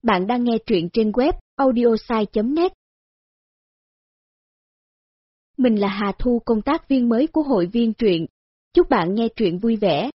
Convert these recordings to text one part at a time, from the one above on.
Bạn đang nghe truyện trên web audiosai.net. Mình là Hà Thu, công tác viên mới của hội viên truyện. Chúc bạn nghe truyện vui vẻ.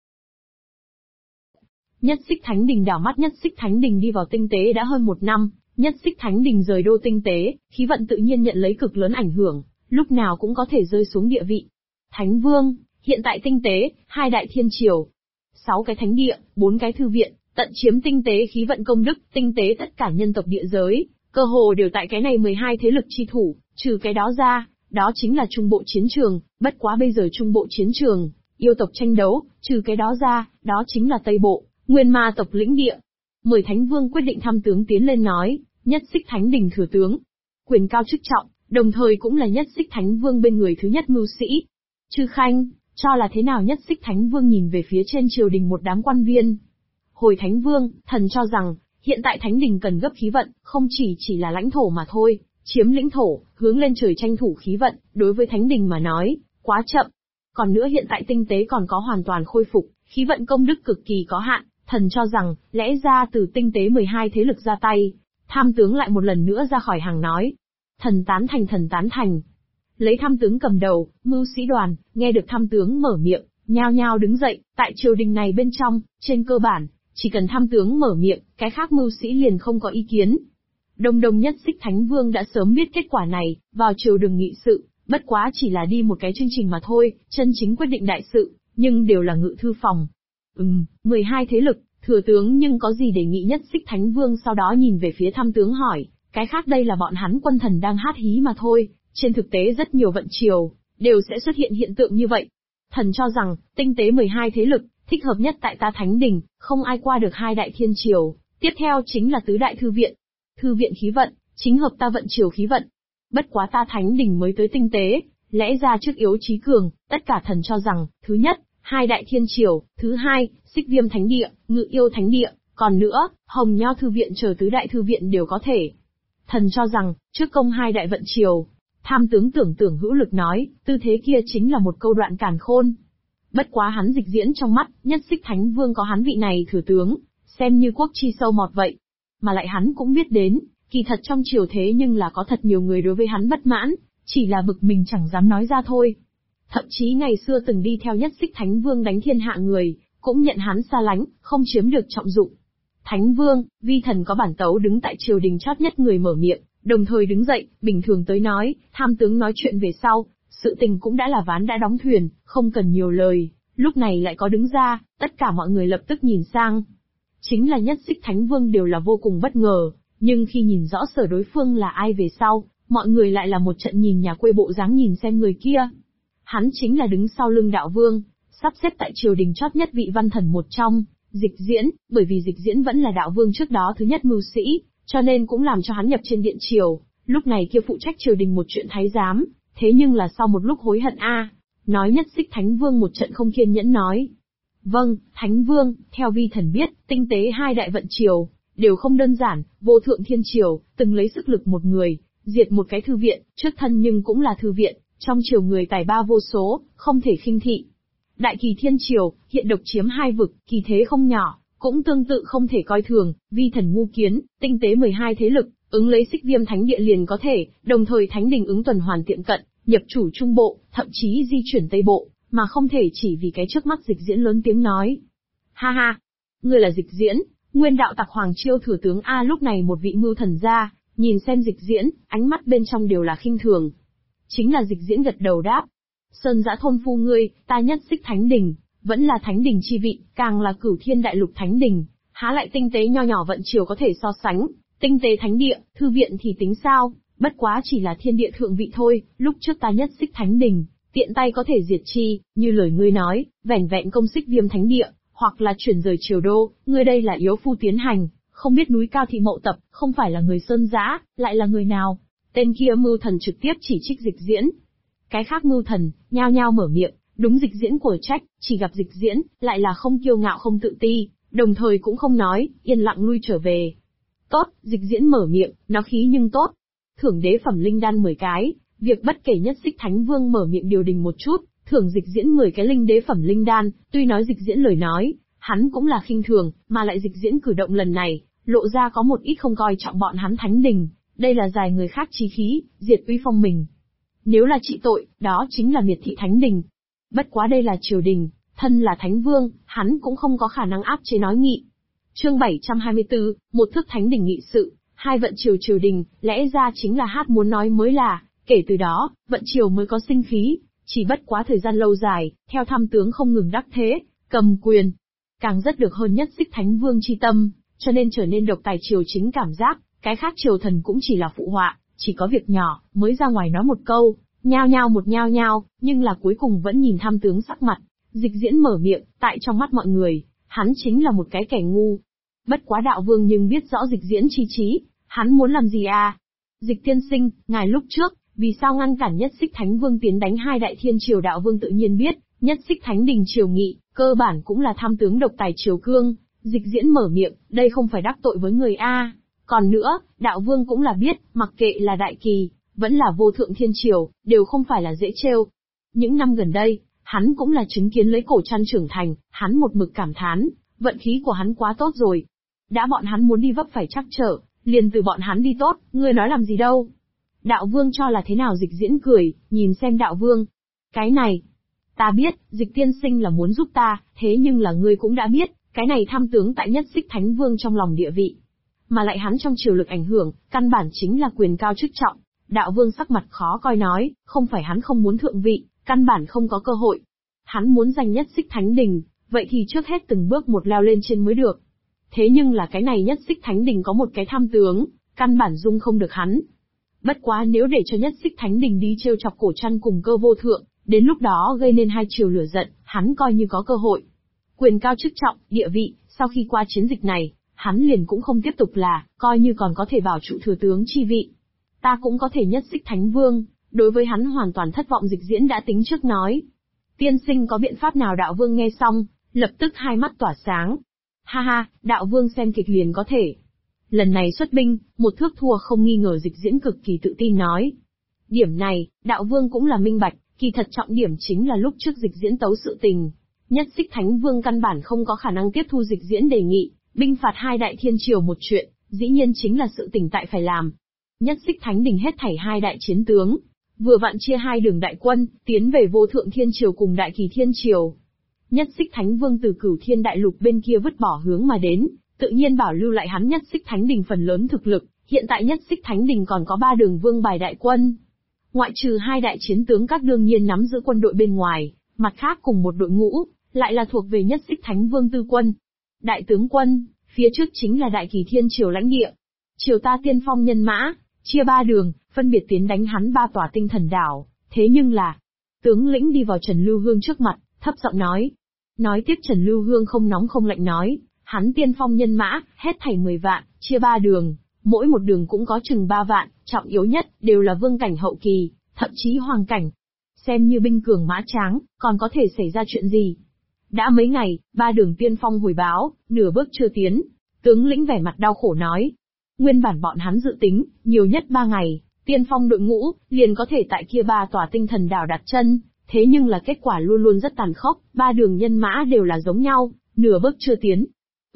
Nhất Xích Thánh Đình đảo mắt. Nhất Xích Thánh Đình đi vào tinh tế đã hơn 1 năm, Nhất Xích Thánh Đình rời đô tinh tế, khí vận tự nhiên nhận lấy cực lớn ảnh hưởng, lúc nào cũng có thể rơi xuống địa vị. Thánh Vương, hiện tại tinh tế, 2 đại thiên triều, 6 cái thánh địa, 4 cái thư viện, tận chiếm tinh tế khí vận công đức, tinh tế tất cả nhân tộc địa giới, cơ hồ đều tại cái này 12 thế lực chi thủ, trừ cái đó ra, đó chính là trung bộ chiến trường, bất quá bây giờ trung bộ chiến trường, yêu tộc tranh đấu, trừ cái đó ra, đó chính là Tây Bộ, Nguyên Ma tộc lĩnh địa. 10 Thánh Vương quyết định thăm tướng tiến lên nói, Nhất Xích Thánh Đình thừa tướng, quyền cao chức trọng, đồng thời cũng là Nhất Xích Thánh Vương bên người thứ nhất mưu sĩ. Chư Khanh, cho là thế nào? Nhất Xích Thánh Vương nhìn về phía trên triều đình một đám quan viên. Hồi Thánh Vương, thần cho rằng, hiện tại Thánh Đình cần gấp khí vận, không chỉ là lãnh thổ mà thôi, chiếm lĩnh thổ, hướng lên trời tranh thủ khí vận, đối với Thánh Đình mà nói, quá chậm. Còn nữa hiện tại tinh tế còn có hoàn toàn khôi phục, khí vận công đức cực kỳ có hạn, thần cho rằng, lẽ ra từ tinh tế 12 thế lực ra tay. Tham tướng lại một lần nữa ra khỏi hàng nói. Thần tán thành, thần tán thành. Lấy tham tướng cầm đầu, mưu sĩ đoàn, nghe được tham tướng mở miệng, nhao nhao đứng dậy, tại triều đình này bên trong, trên cơ bản, chỉ cần tham tướng mở miệng, cái khác mưu sĩ liền không có ý kiến. Đông Nhất Xích Thánh Vương đã sớm biết kết quả này, vào triều đường nghị sự, bất quá chỉ là đi một cái chương trình mà thôi, chân chính quyết định đại sự, nhưng đều là ngự thư phòng. 12 thế lực, thừa tướng nhưng có gì đề nghị? Nhất Xích Thánh Vương sau đó nhìn về phía tham tướng hỏi, cái khác đây là bọn hắn quân thần đang hát hí mà thôi, trên thực tế rất nhiều vận triều, đều sẽ xuất hiện hiện tượng như vậy. Thần cho rằng, tinh tế 12 thế lực, thích hợp nhất tại ta Thánh Đình, không ai qua được 2 đại thiên triều, tiếp theo chính là tứ đại thư viện. Thư viện khí vận, chính hợp ta vận triều khí vận. Bất quá ta Thánh Đình mới tới tinh tế, lẽ ra trước yếu chí cường, tất cả thần cho rằng, thứ nhất, 2 đại thiên triều, thứ hai, Xích Viêm Thánh Địa, Ngự Yêu Thánh Địa, còn nữa, Hồng Nho Thư Viện chờ tứ đại thư viện đều có thể. Thần cho rằng, trước công 2 đại vận triều. Tham tướng tưởng hữu lực nói, tư thế kia chính là một câu đoạn càn khôn. Bất quá hắn dịch diễn trong mắt, Nhất Xích Thánh Vương có hắn vị này thừa tướng, xem như quốc chi sâu mọt vậy. Mà lại hắn cũng biết đến, kỳ thật trong triều thế nhưng là có thật nhiều người đối với hắn bất mãn, chỉ là bực mình chẳng dám nói ra thôi. Thậm chí ngày xưa từng đi theo Nhất Xích Thánh Vương đánh thiên hạ người, cũng nhận hắn xa lánh, không chiếm được trọng dụng. Thánh Vương, vi thần có bản tấu đứng tại triều đình chót nhất người mở miệng, đồng thời đứng dậy, bình thường tới nói, tham tướng nói chuyện về sau, sự tình cũng đã là ván đã đóng thuyền, không cần nhiều lời, lúc này lại có đứng ra, tất cả mọi người lập tức nhìn sang. Chính là Nhất Xích Thánh Vương đều là vô cùng bất ngờ, nhưng khi nhìn rõ sở đối phương là ai về sau, mọi người lại là một trận nhìn nhà quê bộ dáng nhìn xem người kia. Hắn chính là đứng sau lưng đạo vương, sắp xếp tại triều đình chót nhất vị văn thần một trong, Dịch Diễn, bởi vì Dịch Diễn vẫn là đạo vương trước đó thứ nhất mưu sĩ, cho nên cũng làm cho hắn nhập trên điện triều, lúc này kia phụ trách triều đình một chuyện thái giám, thế nhưng là sau một lúc hối hận nói Nhất Xích Thánh Vương một trận không kiên nhẫn nói. Vâng, Thánh Vương, theo vi thần biết, tinh tế 2 đại vận triều, đều không đơn giản, vô thượng thiên triều, từng lấy sức lực một người, diệt một cái thư viện, trước thân nhưng cũng là thư viện, trong triều người tài ba vô số, không thể khinh thị. Đại Kỳ Thiên Triều, hiện độc chiếm 2 vực, kỳ thế không nhỏ, cũng tương tự không thể coi thường, vi thần ngu kiến, tinh tế 12 thế lực, ứng lấy Xích Viêm Thánh Địa liền có thể, đồng thời Thánh Đình ứng tuần hoàn tiệm cận, nhập chủ Trung Bộ, thậm chí di chuyển Tây Bộ, mà không thể chỉ vì cái trước mắt Dịch Diễn lớn tiếng nói. Ha ha, ngươi là Dịch Diễn, nguyên đạo tặc Hoàng Chiêu thừa tướng lúc này một vị mưu thần ra, nhìn xem Dịch Diễn, ánh mắt bên trong đều là khinh thường. Chính là Dịch Diễn gật đầu đáp. Sơn Dã thôn phu ngươi, ta Nhất Xích Thánh Đình, vẫn là Thánh Đình chi vị, càng là Cửu Thiên Đại Lục Thánh Đình, há lại tinh tế nho nhỏ vận triều có thể so sánh, tinh tế thánh địa, thư viện thì tính sao, bất quá chỉ là thiên địa thượng vị thôi, lúc trước ta Nhất Xích Thánh Đình, tiện tay có thể diệt chi, như lời ngươi nói, vẻn vẹn công Xích Viêm Thánh Địa, hoặc là chuyển rời triều đô, ngươi đây là yếu phu tiến hành, không biết núi cao thị mậu tập, không phải là người Sơn Dã, lại là người nào? Tên kia mưu thần trực tiếp chỉ trích Dịch Diễn. Cái khác mưu thần, nhao nhao mở miệng, đúng Dịch Diễn của trách, chỉ gặp Dịch Diễn, lại là không kiêu ngạo không tự ti, đồng thời cũng không nói, yên lặng lui trở về. Tốt, Dịch Diễn mở miệng, nó khí nhưng tốt. Thưởng đế phẩm linh đan 10 cái, việc bất kể Nhất Xích Thánh Vương mở miệng điều đình một chút, thưởng Dịch Diễn 10 cái linh đế phẩm linh đan, tuy nói Dịch Diễn lời nói, hắn cũng là khinh thường, mà lại Dịch Diễn cử động lần này, lộ ra có một ít không coi trọng bọn hắn thánh đình, đây là giải người khác chí khí, diệt uy phong mình. Nếu là trị tội, đó chính là miệt thị thánh đình. Bất quá đây là triều đình, thân là thánh vương, hắn cũng không có khả năng áp chế nói nghị. Chương 724, một thước thánh đình nghị sự, hai vận triều đình, lẽ ra chính là hát muốn nói mới là, kể từ đó, vận triều mới có sinh khí, chỉ bất quá thời gian lâu dài, theo tham tướng không ngừng đắc thế, cầm quyền, càng rất được hơn nhất xích thánh vương chi tâm, cho nên trở nên độc tài triều chính cảm giác, cái khác triều thần cũng chỉ là phụ họa, chỉ có việc nhỏ, mới ra ngoài nói một câu, nhao nhao, nhưng là cuối cùng vẫn nhìn tham tướng sắc mặt. Dịch Diễn mở miệng, tại trong mắt mọi người, hắn chính là một cái kẻ ngu. Bất quá đạo vương nhưng biết rõ Dịch Diễn chi trí, hắn muốn làm gì à? Dịch tiên sinh, ngài lúc trước, vì sao ngăn cản nhất xích thánh vương tiến đánh hai đại thiên triều? Đạo vương tự nhiên biết, nhất xích thánh đình triều nghị, cơ bản cũng là tham tướng độc tài triều cương. Dịch Diễn mở miệng, đây không phải đắc tội với người a. Còn nữa, đạo vương cũng là biết, mặc kệ là đại kỳ, vẫn là vô thượng thiên triều, đều không phải là dễ trêu. Những năm gần đây, hắn cũng là chứng kiến lấy cổ trăn trưởng thành, hắn một mực cảm thán, vận khí của hắn quá tốt rồi. Đã bọn hắn muốn đi vấp phải trắc trở, liền từ bọn hắn đi tốt, ngươi nói làm gì đâu. Đạo vương cho là thế nào? Dịch Diễn cười, nhìn xem đạo vương. Cái này, ta biết, Dịch tiên sinh là muốn giúp ta, thế nhưng là ngươi cũng đã biết, cái này tham tướng tại nhất xích thánh vương trong lòng địa vị. Mà lại hắn trong triều lực ảnh hưởng, căn bản chính là quyền cao chức trọng. Đạo vương sắc mặt khó coi nói, không phải hắn không muốn thượng vị, căn bản không có cơ hội. Hắn muốn giành nhất xích thánh đình, vậy thì trước hết từng bước một leo lên trên mới được. Thế nhưng là cái này nhất xích thánh đình có một cái tham tướng, căn bản dung không được hắn. Bất quá nếu để cho nhất xích thánh đình đi trêu chọc cổ trăn cùng Cơ vô thượng, đến lúc đó gây nên hai triều lửa giận, hắn coi như có cơ hội. Quyền cao chức trọng, địa vị, sau khi qua chiến dịch này, hắn liền cũng không tiếp tục là, coi như còn có thể bảo trụ thừa tướng chi vị. Ta cũng có thể nhất xích thánh vương, đối với hắn hoàn toàn thất vọng. Dịch Diễn đã tính trước nói. Tiên sinh có biện pháp nào? Đạo vương nghe xong, lập tức hai mắt tỏa sáng. Ha ha, đạo vương xem kịch liền có thể. Lần này xuất binh, một thước thua không nghi ngờ. Dịch Diễn cực kỳ tự tin nói. Điểm này, đạo vương cũng là minh bạch, kỳ thật trọng điểm chính là lúc trước Dịch Diễn tấu sự tình. Nhất xích thánh vương căn bản không có khả năng tiếp thu Dịch Diễn đề nghị, binh phạt hai đại thiên triều một chuyện, dĩ nhiên chính là sự tình tại phải làm. Nhất xích thánh đình hết thảy hai đại chiến tướng, vừa vặn chia hai đường đại quân, tiến về vô thượng thiên triều cùng đại kỳ thiên triều. Nhất xích thánh vương từ Cửu Thiên đại lục bên kia vứt bỏ hướng mà đến, tự nhiên bảo lưu lại hắn nhất xích thánh đình phần lớn thực lực. Hiện tại nhất xích thánh đình còn có 3 đường vương bài đại quân, ngoại trừ hai đại chiến tướng các đương nhiên nắm giữ quân đội bên ngoài, mặt khác cùng một đội ngũ, lại là thuộc về nhất xích thánh vương tư quân. Đại tướng quân, phía trước chính là đại kỳ thiên triều lãnh địa. Triều ta tiên phong nhân mã, chia 3 đường, phân biệt tiến đánh hắn 3 tòa tinh thần đảo. Thế nhưng là, tướng lĩnh đi vào Trần Lưu Hương trước mặt, thấp giọng nói. Nói tiếp Trần Lưu Hương không nóng không lạnh nói, hắn tiên phong nhân mã, hết thảy 10 vạn, chia 3 đường, mỗi một đường cũng có chừng 3 vạn, trọng yếu nhất, đều là vương cảnh hậu kỳ, thậm chí hoàng cảnh. Xem như binh cường mã tráng, còn có thể xảy ra chuyện gì? Đã mấy ngày, 3 đường tiên phong hồi báo, nửa bước chưa tiến. Tướng lĩnh vẻ mặt đau khổ nói. Nguyên bản bọn hắn dự tính, nhiều nhất 3 ngày, tiên phong đội ngũ, liền có thể tại kia 3 tòa tinh thần đảo đặt chân. Thế nhưng là kết quả luôn luôn rất tàn khốc, 3 đường nhân mã đều là giống nhau, nửa bước chưa tiến.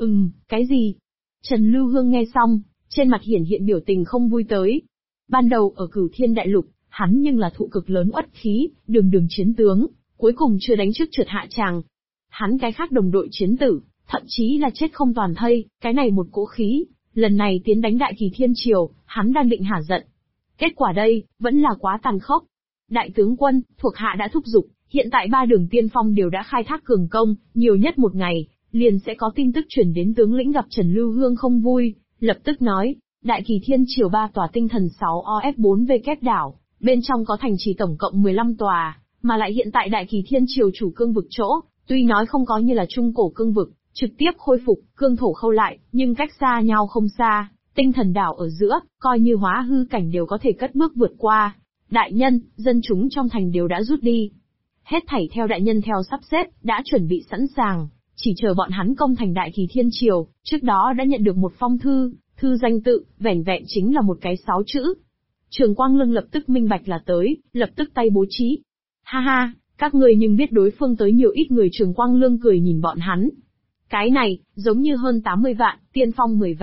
Cái gì? Trần Lưu Hương nghe xong, trên mặt hiển hiện biểu tình không vui tới. Ban đầu ở Cửu Thiên đại lục, hắn nhưng là thụ cực lớn uất khí, đường chiến tướng, cuối cùng chưa đánh trước trượt hạ tràng. Hắn cái khác đồng đội chiến tử, thậm chí là chết không toàn thây, cái này một cỗ khí, lần này tiến đánh đại kỳ thiên triều, hắn đang định hả giận. Kết quả đây, vẫn là quá tàn khốc. Đại tướng quân, thuộc hạ đã thúc giục, hiện tại 3 đường tiên phong đều đã khai thác cường công, nhiều nhất một ngày, liền sẽ có tin tức chuyển đến. Tướng lĩnh gặp Trần Lưu Hương không vui, lập tức nói, đại kỳ thiên triều 3 tòa tinh thần 6OF4V kép đảo, bên trong có thành trì tổng cộng 15 tòa, mà lại hiện tại đại kỳ thiên triều chủ cương vực chỗ, tuy nói không có như là trung cổ cương vực, trực tiếp khôi phục, cương thổ khâu lại, nhưng cách xa nhau không xa, tinh thần đảo ở giữa, coi như hóa hư cảnh đều có thể cất bước vượt qua. Đại nhân, dân chúng trong thành đều đã rút đi. Hết thảy theo đại nhân theo sắp xếp, đã chuẩn bị sẵn sàng, chỉ chờ bọn hắn công thành đại kỳ thiên triều. Trước đó đã nhận được một phong thư, thư danh tự, vẻn vẹn chính là một cái 6 chữ. Trường Quang Lương lập tức minh bạch là tới, lập tức tay bố trí. Ha ha, các người nhưng biết đối phương tới nhiều ít người? Trường Quang Lương cười nhìn bọn hắn. Cái này, giống như hơn 80 vạn, tiên phong 10 vạn,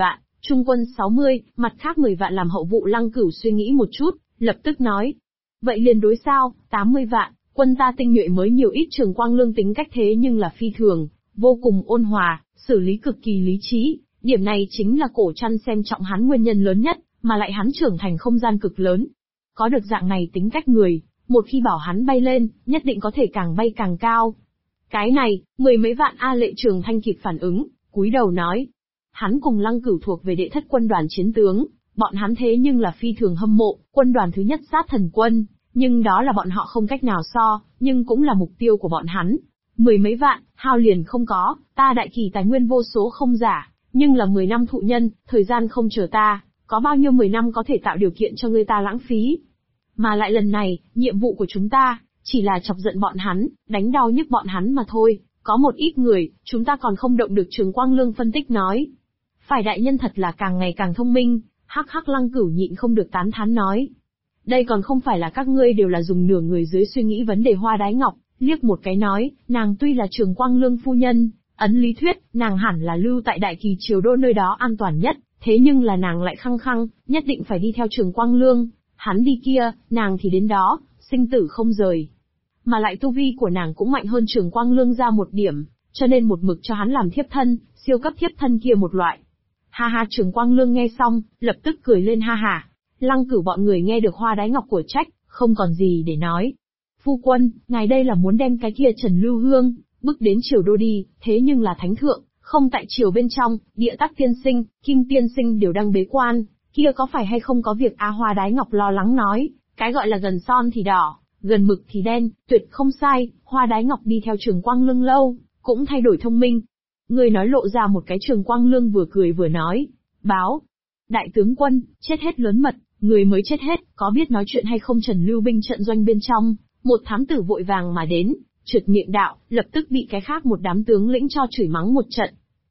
Trung quân 60, mặt khác 10 vạn làm hậu vụ. Lăng Cửu suy nghĩ một chút, lập tức nói. Vậy liền đối sao, 80 vạn, quân ta tinh nhuệ mới nhiều ít. Trường Quang Lương tính cách thế nhưng là phi thường, vô cùng ôn hòa, xử lý cực kỳ lý trí. Điểm này chính là Cổ Trăn xem trọng hắn nguyên nhân lớn nhất, mà lại hắn trưởng thành không gian cực lớn. Có được dạng này tính cách người, một khi bảo hắn bay lên, nhất định có thể càng bay càng cao. Cái này, 10 mấy vạn. A Lệ Trường Thanh kịp phản ứng, cúi đầu nói. Hắn cùng Lăng Cửu thuộc về đệ thất quân đoàn chiến tướng, bọn hắn thế nhưng là phi thường hâm mộ, quân đoàn thứ nhất sát thần quân, nhưng đó là bọn họ không cách nào so, nhưng cũng là mục tiêu của bọn hắn. 10 mấy vạn, hao liền không có, ta Đại Kỳ tài nguyên vô số không giả, nhưng là 10 năm thụ nhân, thời gian không chờ ta, có bao nhiêu 10 năm có thể tạo điều kiện cho người ta lãng phí. Mà lại lần này, nhiệm vụ của chúng ta, chỉ là chọc giận bọn hắn, đánh đau nhức bọn hắn mà thôi, có một ít người, chúng ta còn không động được. Trường Quang Lương phân tích nói. Phải đại nhân thật là càng ngày càng thông minh, hắc hắc. Lăng Cửu nhịn không được tán thán nói. Đây còn không phải là các ngươi đều là dùng nửa người dưới suy nghĩ vấn đề. Hoa Đái Ngọc, liếc một cái nói, nàng tuy là Trường Quang Lương phu nhân, ấn lý thuyết, nàng hẳn là lưu tại Đại Kỳ Triều Đô nơi đó an toàn nhất, thế nhưng là nàng lại khăng khăng, nhất định phải đi theo Trường Quang Lương, hắn đi kia, nàng thì đến đó, sinh tử không rời. Mà lại tu vi của nàng cũng mạnh hơn Trường Quang Lương ra một điểm, cho nên một mực cho hắn làm thiếp thân, siêu cấp thiếp thân kia một loại. Ha ha. Trường Quang Lương nghe xong, lập tức cười lên ha ha. Lăng Cửu bọn người nghe được Hoa Đái Ngọc của trách, không còn gì để nói. Phu quân, ngài đây là muốn đem cái kia Trần Lưu Hương bước đến Triều Đô đi, thế nhưng là thánh thượng, không tại triều bên trong, Địa Tắc tiên sinh, Kim tiên sinh đều đang bế quan, kia có phải hay không có việc? A Hoa Đái Ngọc lo lắng nói, cái gọi là gần son thì đỏ, gần mực thì đen, tuyệt không sai. Hoa Đái Ngọc đi theo Trường Quang Lương lâu, cũng thay đổi thông minh. Người nói lộ ra một cái. Trường Quang Lương vừa cười vừa nói, báo. Đại tướng quân, chết hết lớn mật, người mới chết hết, có biết nói chuyện hay không? Trần Lưu binh trận doanh bên trong, một thám tử vội vàng mà đến, trượt miệng đạo, lập tức bị cái khác một đám tướng lĩnh cho chửi mắng một trận.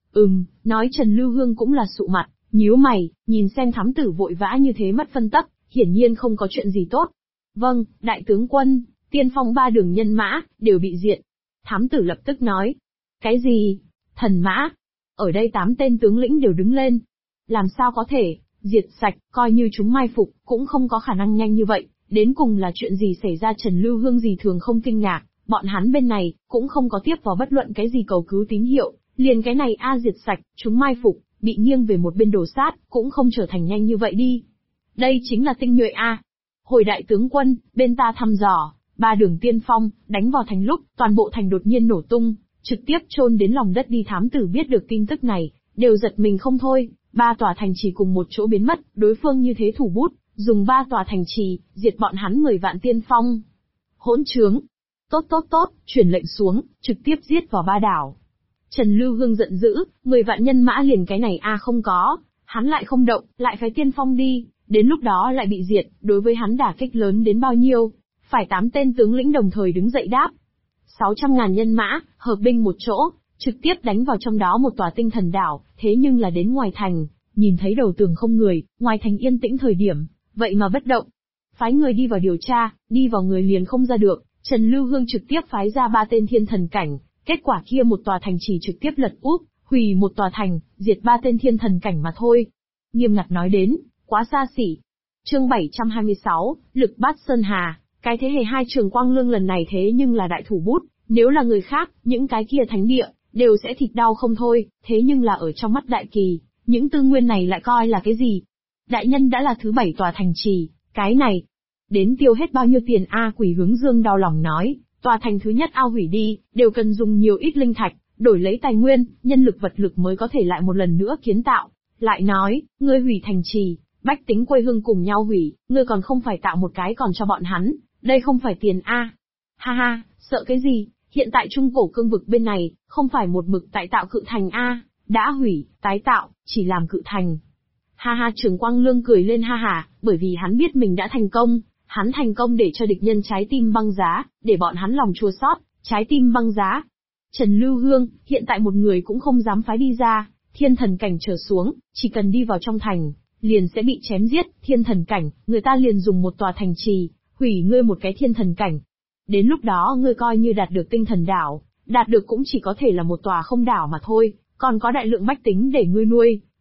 Nói Trần Lưu Hương cũng là sụ mặt, nhíu mày, nhìn xem thám tử vội vã như thế mất phân tấp, hiển nhiên không có chuyện gì tốt. Vâng, đại tướng quân, tiên phong 3 đường nhân mã, đều bị diệt. Thám tử lập tức nói. Cái gì? Thần mã? Ở đây 8 tên tướng lĩnh đều đứng lên. Làm sao có thể, diệt sạch, coi như chúng mai phục, cũng không có khả năng nhanh như vậy, đến cùng là chuyện gì xảy ra? Trần Lưu Hương gì thường không kinh ngạc, bọn hắn bên này, cũng không có tiếp vào bất luận cái gì cầu cứu tín hiệu, liền cái này diệt sạch, chúng mai phục, bị nghiêng về một bên đổ sát, cũng không trở thành nhanh như vậy đi. Đây chính là tinh nhuệ a. Hồi đại tướng quân, bên ta thăm dò, 3 đường tiên phong, đánh vào thành lúc, toàn bộ thành đột nhiên nổ tung, trực tiếp chôn đến lòng đất đi. Thám tử biết được tin tức này, đều giật mình không thôi, 3 tòa thành trì cùng một chỗ biến mất, đối phương như thế thủ bút, dùng 3 tòa thành trì, diệt bọn hắn 10 vạn tiên phong. Hỗn trướng! Tốt, truyền lệnh xuống, trực tiếp giết vào 3 đảo. Trần Lưu Hương giận dữ, 10 vạn nhân mã liền cái này không có, hắn lại không động, lại phái tiên phong đi, đến lúc đó lại bị diệt, đối với hắn đả kích lớn đến bao nhiêu? Phải 8 tên tướng lĩnh đồng thời đứng dậy đáp. 600.000 nhân mã, hợp binh một chỗ, trực tiếp đánh vào trong đó một tòa tinh thần đảo, thế nhưng là đến ngoài thành, nhìn thấy đầu tường không người, ngoài thành yên tĩnh thời điểm, vậy mà bất động. Phái người đi vào điều tra, đi vào người liền không ra được, Trần Lưu Hương trực tiếp phái ra 3 tên thiên thần cảnh, kết quả kia một tòa thành chỉ trực tiếp lật úp, hủy một tòa thành, diệt 3 tên thiên thần cảnh mà thôi. Nghiêm ngặt nói đến, quá xa xỉ. Chương 726, lực bát Sơn Hà, cái thế hệ 2 Trường Quang Lương lần này thế nhưng là đại thủ bút, nếu là người khác, những cái kia thánh địa, đều sẽ thịt đau không thôi, thế nhưng là ở trong mắt Đại Kỳ, những tư nguyên này lại coi là cái gì? Đại nhân đã là thứ 7 tòa thành trì, cái này, đến tiêu hết bao nhiêu tiền Quỷ Hướng Dương đau lòng nói, tòa thành thứ nhất hủy đi, đều cần dùng nhiều ít linh thạch, đổi lấy tài nguyên, nhân lực vật lực mới có thể lại một lần nữa kiến tạo. Lại nói, ngươi hủy thành trì, bách tính quê hương cùng nhau hủy, ngươi còn không phải tạo một cái còn cho bọn hắn, đây không phải tiền Ha ha, sợ cái gì, hiện tại Trung Cổ cương vực bên này, không phải một mực tại tạo cự thành đã hủy, tái tạo, chỉ làm cự thành. Ha ha. Trường Quang Lương cười lên ha ha, bởi vì hắn biết mình đã thành công, hắn thành công để cho địch nhân trái tim băng giá, để bọn hắn lòng chua xót, trái tim băng giá. Trần Lưu Hương, hiện tại một người cũng không dám phái đi ra, thiên thần cảnh trở xuống, chỉ cần đi vào trong thành, liền sẽ bị chém giết, thiên thần cảnh, người ta liền dùng một tòa thành trì, hủy ngươi một cái thiên thần cảnh. Đến lúc đó ngươi coi như đạt được tinh thần đảo, đạt được cũng chỉ có thể là một tòa không đảo mà thôi, còn có đại lượng bách tính để ngươi nuôi,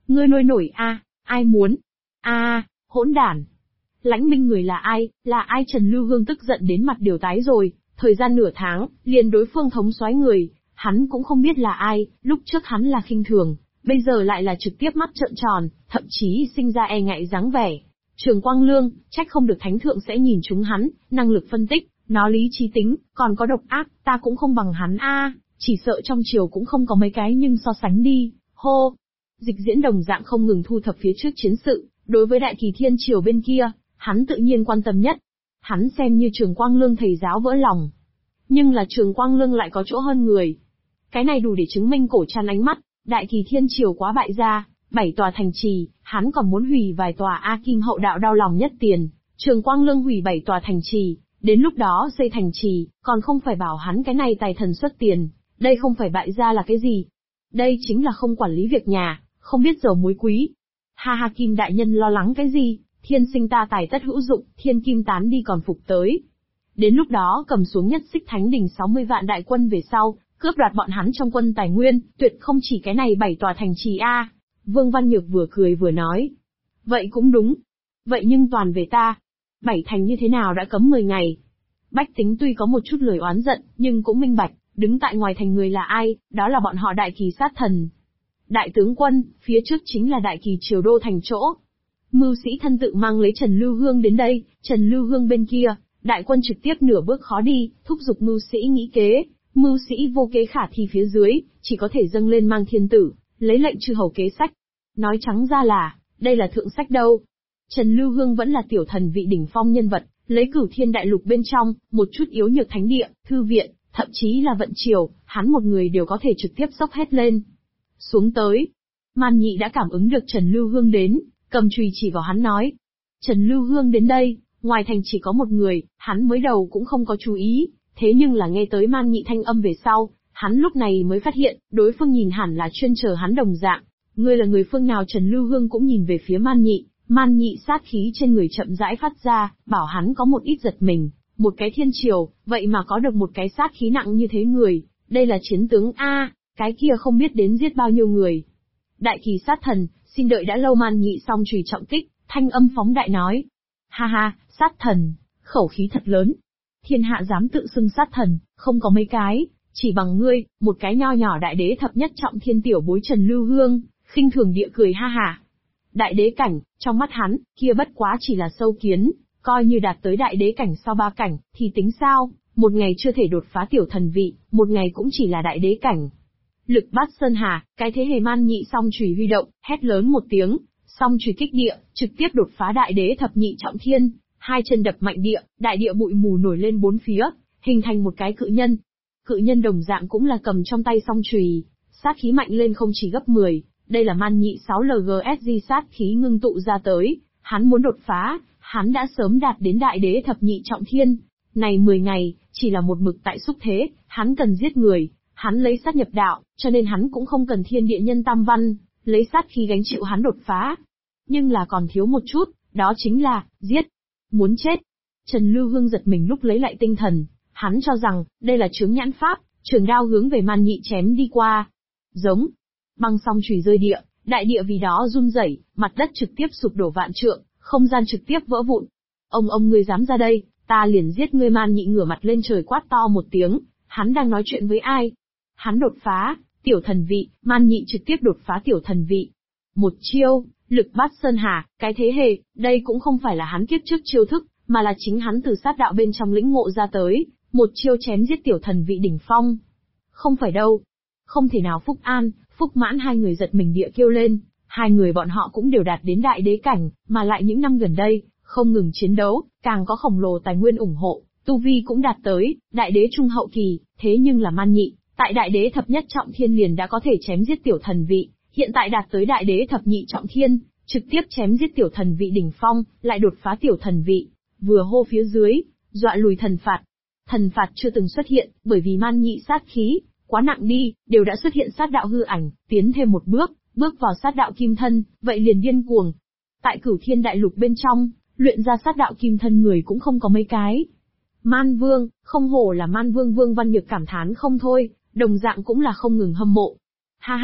Ngươi nuôi nổi a? Ai muốn? A, hỗn đản. Lãnh binh người là ai? Là ai? Trần Lưu Hương tức giận đến mặt đều tái rồi, thời gian nửa tháng, liền đối phương thống soái người, hắn cũng không biết là ai, lúc trước hắn là khinh thường, bây giờ lại là trực tiếp mắt trợn tròn, thậm chí sinh ra e ngại dáng vẻ. Trường Quang Lương, trách không được thánh thượng sẽ nhìn chúng hắn, năng lực phân tích, nó lý trí tính, còn có độc ác, ta cũng không bằng hắn a, chỉ sợ trong triều cũng không có mấy cái nhưng so sánh đi, hô. Dịch Diễn đồng dạng không ngừng thu thập phía trước chiến sự, đối với Đại Kỳ Thiên triều bên kia, hắn tự nhiên quan tâm nhất. Hắn xem như Trường Quang Lương thầy giáo vỡ lòng. Nhưng là Trường Quang Lương lại có chỗ hơn người. Cái này đủ để chứng minh cổ tràn ánh mắt, Đại Kỳ Thiên triều quá bại gia, 7 tòa thành trì, hắn còn muốn hủy vài tòa. A Kim hậu đạo đau lòng nhất tiền, Trường Quang Lương hủy 7 tòa thành trì, đến lúc đó xây thành trì, còn không phải bảo hắn cái này tài thần xuất tiền, đây không phải bại gia là cái gì? Đây chính là không quản lý việc nhà, không biết dầu muối quý. Ha ha, Kim đại nhân lo lắng cái gì? Thiên sinh ta tài tất hữu dụng, thiên kim tán đi còn phục tới. Đến lúc đó cầm xuống Nhất Xích Thánh Đình 60 vạn đại quân về sau, cướp đoạt bọn hắn trong quân tài nguyên, tuyệt không chỉ cái này 7 tòa thành trì a. Vương Văn Nhược vừa cười vừa nói. Vậy cũng đúng. Vậy nhưng toàn về ta. 7 thành như thế nào đã cấm 10 ngày. Bách tính tuy có một chút lời oán giận, nhưng cũng minh bạch, đứng tại ngoài thành người là ai, đó là bọn họ Đại Kỳ sát thần. Đại tướng quân, phía trước chính là Đại Kỳ triều đô thành chỗ. Mưu sĩ thân tự mang lấy Trần Lưu Hương đến đây, Trần Lưu Hương bên kia, đại quân trực tiếp nửa bước khó đi, thúc giục mưu sĩ nghĩ kế, mưu sĩ vô kế khả thi phía dưới, chỉ có thể dâng lên mang thiên tử, lấy lệnh chư hầu kế sách. Nói trắng ra là, đây là thượng sách đâu. Trần Lưu Hương vẫn là tiểu thần vị đỉnh phong nhân vật, lấy Cửu Thiên đại lục bên trong, một chút yếu nhược thánh địa, thư viện, thậm chí là vận triều, hắn một người đều có thể trực tiếp xốc hết lên. Xuống tới, Man Nhị đã cảm ứng được Trần Lưu Hương đến, cầm chùy chỉ vào hắn nói. Trần Lưu Hương đến đây, ngoài thành chỉ có một người, hắn mới đầu cũng không có chú ý, thế nhưng là nghe tới Man Nhị thanh âm về sau, hắn lúc này mới phát hiện, đối phương nhìn hẳn là chuyên chờ hắn đồng dạng. Ngươi là người phương nào? Trần Lưu Hương cũng nhìn về phía Man Nhị sát khí trên người chậm rãi phát ra, bảo hắn có một ít giật mình, một cái thiên triều, vậy mà có được một cái sát khí nặng như thế người, đây là chiến tướng A, cái kia không biết đến giết bao nhiêu người. Đại Kỳ sát thần, xin đợi đã lâu. Man Nhị song chùy trọng kích, thanh âm phóng đại nói. Ha ha, sát thần, khẩu khí thật lớn. Thiên hạ dám tự xưng sát thần, không có mấy cái, chỉ bằng ngươi, một cái nho nhỏ đại đế thập nhất trọng thiên tiểu bối. Trần Lưu Hương, khinh thường địa cười ha hả. Đại đế cảnh, trong mắt hắn, kia bất quá chỉ là sâu kiến, coi như đạt tới đại đế cảnh sau 3 cảnh, thì tính sao, một ngày chưa thể đột phá tiểu thần vị, một ngày cũng chỉ là đại đế cảnh. Lực bát sơn hà, cái thế hề. Man Nhị song chùy huy động, hét lớn một tiếng, song chùy kích địa, trực tiếp đột phá đại đế thập nhị trọng thiên, hai chân đập mạnh địa, đại địa bụi mù nổi lên bốn phía, hình thành một cái cự nhân. Cự nhân đồng dạng cũng là cầm trong tay song chùy, sát khí mạnh lên không chỉ gấp 10, đây là Man Nhị 6LGSG sát khí ngưng tụ ra tới, hắn muốn đột phá, hắn đã sớm đạt đến đại đế thập nhị trọng thiên. Này 10 ngày, chỉ là một mực tại xúc thế, hắn cần giết người, hắn lấy sát nhập đạo, cho nên hắn cũng không cần thiên địa nhân tam văn, lấy sát khí gánh chịu hắn đột phá. Nhưng là còn thiếu một chút, đó chính là, giết. Muốn chết. Trần Lưu Hương giật mình lúc lấy lại tinh thần, hắn cho rằng, đây là chướng nhãn pháp, trường đao hướng về Man Nhị chém đi qua. Giống. Băng song chùy rơi địa, đại địa vì đó run rẩy, mặt đất trực tiếp sụp đổ vạn trượng, không gian trực tiếp vỡ vụn. Ông ngươi dám ra đây, ta liền giết ngươi. Man Nhị ngửa mặt lên trời quát to một tiếng, hắn đang nói chuyện với ai? Hắn đột phá, tiểu thần vị, Man Nhị trực tiếp đột phá tiểu thần vị. Một chiêu, lực bát sơn hà, cái thế hề, đây cũng không phải là hắn kiếp trước chiêu thức, mà là chính hắn từ sát đạo bên trong lĩnh ngộ ra tới, một chiêu chém giết tiểu thần vị đỉnh phong. Không phải đâu. Không thể nào. Phúc An, Phúc Mãn hai người giật mình địa kêu lên, hai người bọn họ cũng đều đạt đến đại đế cảnh, mà lại những năm gần đây, không ngừng chiến đấu, càng có khổng lồ tài nguyên ủng hộ, tu vi cũng đạt tới đại đế trung hậu kỳ, thế nhưng là Man Nhị, tại đại đế thập nhất trọng thiên liền đã có thể chém giết tiểu thần vị, hiện tại đạt tới đại đế thập nhị trọng thiên, trực tiếp chém giết tiểu thần vị đỉnh phong, lại đột phá tiểu thần vị, vừa hô phía dưới, dọa lùi thần phạt. Thần phạt chưa từng xuất hiện, bởi vì Man Nhị sát khí quá nặng đi, đều đã xuất hiện sát đạo hư ảnh, tiến thêm một bước, bước vào sát đạo kim thân, vậy liền điên cuồng. Tại Cửu Thiên đại lục bên trong, luyện ra sát đạo kim thân người cũng không có mấy cái. Man Vương, không hổ là Man Vương. Vương Văn Nhược cảm thán không thôi, đồng dạng cũng là không ngừng hâm mộ. Ha ha,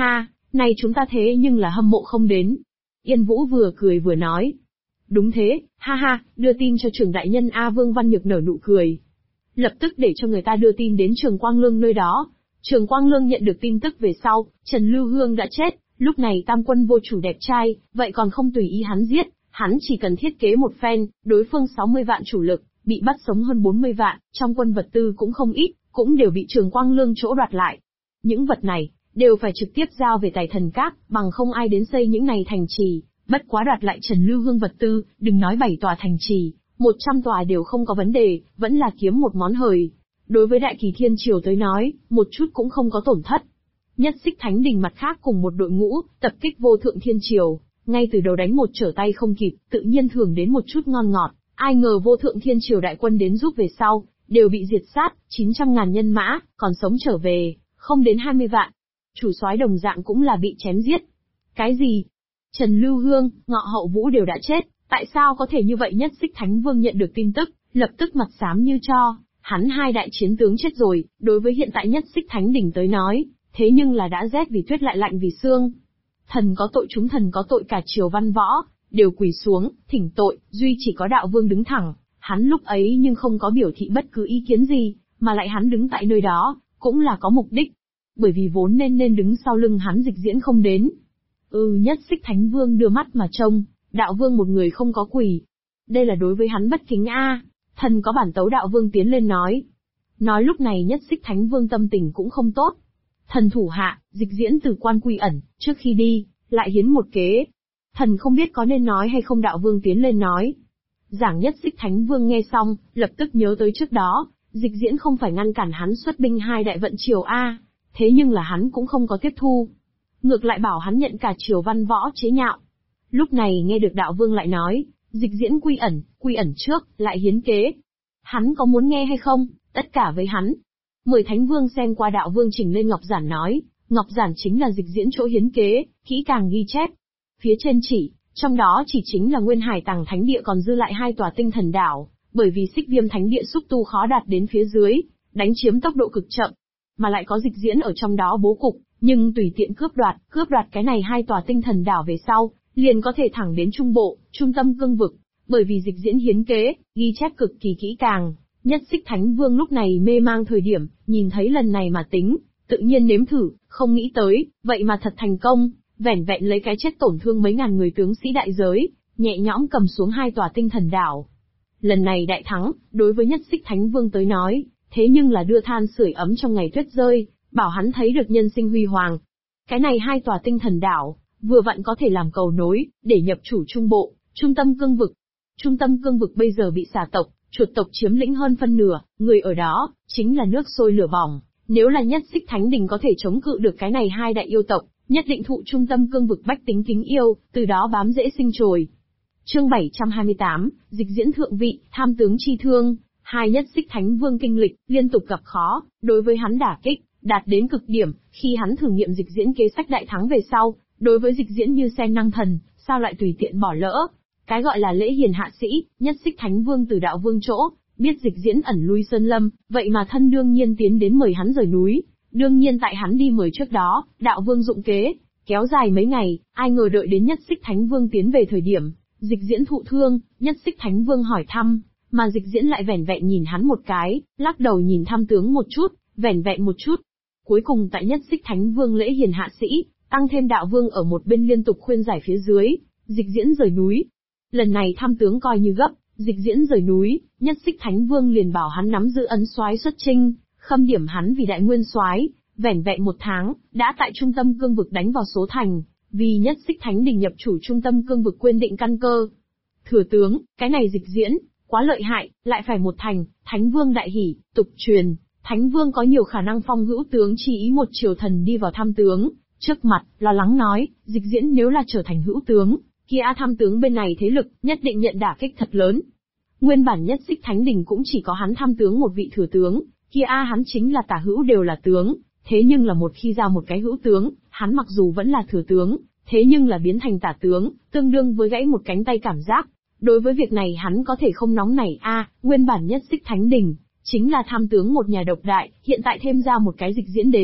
Này chúng ta thế nhưng là hâm mộ không đến. Yên Vũ vừa cười vừa nói. Đúng thế, ha ha, đưa tin cho Trường đại nhân A. Vương Văn Nhược nở nụ cười. Lập tức để cho người ta đưa tin đến Trường Quang Lương nơi đó. Trường Quang Lương nhận được tin tức về sau, Trần Lưu Hương đã chết, lúc này tam quân vô chủ đẹp trai, vậy còn không tùy ý hắn giết, hắn chỉ cần thiết kế một phen, đối phương 60 vạn chủ lực, bị bắt sống hơn 40 vạn, trong quân vật tư cũng không ít, cũng đều bị Trường Quang Lương chỗ đoạt lại. Những vật này, đều phải trực tiếp giao về Tài Thần Các, bằng không ai đến xây những này thành trì, bất quá đoạt lại Trần Lưu Hương vật tư, đừng nói 7 tòa thành trì, 100 tòa đều không có vấn đề, vẫn là kiếm một món hời. Đối với Đại Kỳ Thiên Triều tới nói, một chút cũng không có tổn thất. Nhất Xích Thánh Đình mặt khác cùng một đội ngũ, tập kích Vô Thượng Thiên Triều, ngay từ đầu đánh một trở tay không kịp, tự nhiên thường đến một chút ngon ngọt, ai ngờ Vô Thượng Thiên Triều đại quân đến giúp về sau, đều bị diệt sát, 900.000 nhân mã, còn sống trở về, không đến 20 vạn. Chủ soái đồng dạng cũng là bị chém giết. Cái gì? Trần Lưu Hương, Ngọ Hậu Vũ đều đã chết, tại sao có thể như vậy? Nhất Xích Thánh Vương nhận được tin tức, lập tức mặt xám như tro, hắn hai đại chiến tướng chết rồi, đối với hiện tại Nhất Xích Thánh Đình tới nói, thế nhưng là đã rét vì tuyết lại lạnh vì xương. Thần có tội chúng thần có tội cả triều văn võ, đều quỳ xuống, thỉnh tội, duy chỉ có đạo vương đứng thẳng, hắn lúc ấy nhưng không có biểu thị bất cứ ý kiến gì, mà lại hắn đứng tại nơi đó, cũng là có mục đích. Bởi vì vốn nên đứng sau lưng hắn Dịch Diễn không đến. Nhất Xích Thánh Vương đưa mắt mà trông, đạo vương một người không có quỳ. Đây là đối với hắn bất kính a. Thần có bản tấu đạo vương tiến lên nói. Nói lúc này Nhất Xích Thánh Vương tâm tình cũng không tốt. Thần thủ hạ, Dịch Diễn từ quan quy ẩn, trước khi đi, lại hiến một kế. Thần không biết có nên nói hay không, đạo vương tiến lên nói. Giảng Nhất Xích Thánh Vương nghe xong, lập tức nhớ tới trước đó, Dịch Diễn không phải ngăn cản hắn xuất binh hai đại vận triều a, thế nhưng là hắn cũng không có tiếp thu. Ngược lại bảo hắn nhận cả triều văn võ chế nhạo. Lúc này nghe được đạo vương lại nói, Dịch Diễn quy ẩn trước, lại hiến kế. Hắn có muốn nghe hay không, tất cả với hắn. 10 Thánh Vương xem qua đạo vương trình lên ngọc giản nói, ngọc giản chính là Dịch Diễn chỗ hiến kế, kỹ càng ghi chép. Phía trên chỉ, trong đó chỉ chính là Nguyên Hải Tàng Thánh Địa còn dư lại 2 tòa Tinh Thần Đảo, bởi vì Xích Viêm Thánh Địa xúc tu khó đạt đến phía dưới, đánh chiếm tốc độ cực chậm, mà lại có Dịch Diễn ở trong đó bố cục, nhưng tùy tiện cướp đoạt cái này 2 tòa Tinh Thần Đảo về sau, liền có thể thẳng đến Trung Bộ, trung tâm cương vực, bởi vì Dịch Diễn hiến kế, ghi chép cực kỳ kỹ càng. Nhất Xích Thánh Vương lúc này mê mang thời điểm, nhìn thấy lần này mà tính, tự nhiên nếm thử, không nghĩ tới, vậy mà thật thành công, vẻn vẹn lấy cái chết tổn thương mấy ngàn người tướng sĩ đại giới, nhẹ nhõm cầm xuống 2 tòa Tinh Thần Đảo. Lần này đại thắng, đối với Nhất Xích Thánh Vương tới nói, thế nhưng là đưa than sưởi ấm trong ngày tuyết rơi, bảo hắn thấy được nhân sinh huy hoàng. Cái này 2 tòa Tinh Thần Đảo, vừa vặn có thể làm cầu nối, để nhập chủ Trung Bộ, trung tâm cương vực. Trung tâm cương vực bây giờ bị xà tộc, chuột tộc chiếm lĩnh hơn phân nửa, người ở đó, chính là nước sôi lửa bỏng. Nếu là Nhất Xích Thánh Đình có thể chống cự được cái này 2 đại yêu tộc, nhất định thụ trung tâm cương vực bách tính kính yêu, từ đó bám rễ sinh trồi. Chương 728, Dịch Diễn thượng vị, tham tướng chi thương. Hai Nhất Xích Thánh Vương kinh lịch, liên tục gặp khó, đối với hắn đả kích, đạt đến cực điểm, khi hắn thử nghiệm Dịch Diễn kế sách đại thắng về sau, đối với Dịch Diễn như sen năng thần, sao lại tùy tiện bỏ lỡ. Cái gọi là lễ hiền hạ sĩ, Nhất Xích Thánh Vương từ đạo vương chỗ, biết Dịch Diễn ẩn lui sơn lâm, vậy mà thân đương nhiên tiến đến mời hắn rời núi. Đương nhiên tại hắn đi mời trước đó, đạo vương dụng kế, kéo dài mấy ngày, ai ngờ đợi đến Nhất Xích Thánh Vương tiến về thời điểm, Dịch Diễn thụ thương, Nhất Xích Thánh Vương hỏi thăm, mà Dịch Diễn lại vẻn vẹn nhìn hắn một cái, lắc đầu nhìn tham tướng một chút, vẻn vẹn một chút. Cuối cùng tại Nhất Xích Thánh Vương lễ hiền hạ sĩ, tăng thêm đạo vương ở một bên liên tục khuyên giải phía dưới, Dịch Diễn rời núi. Lần này tham tướng coi như gấp, Dịch Diễn rời núi, Nhất Xích Thánh Vương liền bảo hắn nắm giữ ấn soái xuất chinh, khâm điểm hắn vì đại nguyên soái, vẻn vẹn 1 tháng, đã tại trung tâm cương vực đánh vào số thành, vì Nhất Xích Thánh Đình nhập chủ trung tâm cương vực quên định căn cơ. Thừa tướng, cái này Dịch Diễn, quá lợi hại, lại phải 1 thành, Thánh Vương đại hỉ, tục truyền, Thánh Vương có nhiều khả năng phong hữu tướng chỉ ý một triều thần đi vào tham tướng, trước mặt, lo lắng nói, Dịch Diễn nếu là trở thành hữu tướng, kia tham tướng bên này thế lực, nhất định nhận đả kích thật lớn. Nguyên bản Nhất Xích Thánh Đình cũng chỉ có hắn tham tướng một vị thừa tướng, kia hắn chính là tả hữu đều là tướng, thế nhưng là một khi ra một cái hữu tướng, hắn mặc dù vẫn là thừa tướng, thế nhưng là biến thành tả tướng, tương đương với gãy một cánh tay cảm giác. Đối với việc này hắn có thể không nóng nảy nguyên bản Nhất Xích Thánh Đình, chính là tham tướng một nhà độc đại, hiện tại thêm ra một cái Dịch Diễn đến,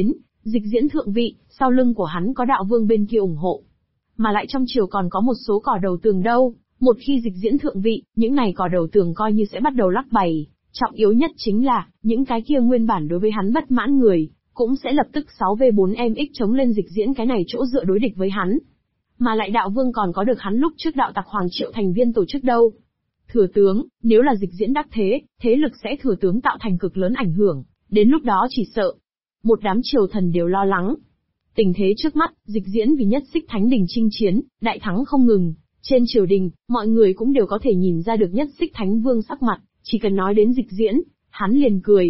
Dịch Diễn thượng vị, sau lưng của hắn có đạo vương bên kia ủng hộ. Mà lại trong triều còn có một số cỏ đầu tường đâu, một khi Dịch Diễn thượng vị, những này cỏ đầu tường coi như sẽ bắt đầu lắc bày. Trọng yếu nhất chính là, những cái kia nguyên bản đối với hắn bất mãn người, cũng sẽ lập tức 6v4mx chống lên Dịch Diễn cái này chỗ dựa đối địch với hắn. Mà lại đạo vương còn có được hắn lúc trước đạo tặc Hoàng Triệu thành viên tổ chức đâu. Thừa tướng, nếu là Dịch Diễn đắc thế, thế lực sẽ thừa tướng tạo thành cực lớn ảnh hưởng, đến lúc đó chỉ sợ. Một đám triều thần đều lo lắng. Tình thế trước mắt, Dịch Diễn vì Nhất Xích Thánh Đình chinh chiến, đại thắng không ngừng. Trên triều đình, mọi người cũng đều có thể nhìn ra được Nhất Xích Thánh Vương sắc mặt, chỉ cần nói đến Dịch Diễn, hắn liền cười.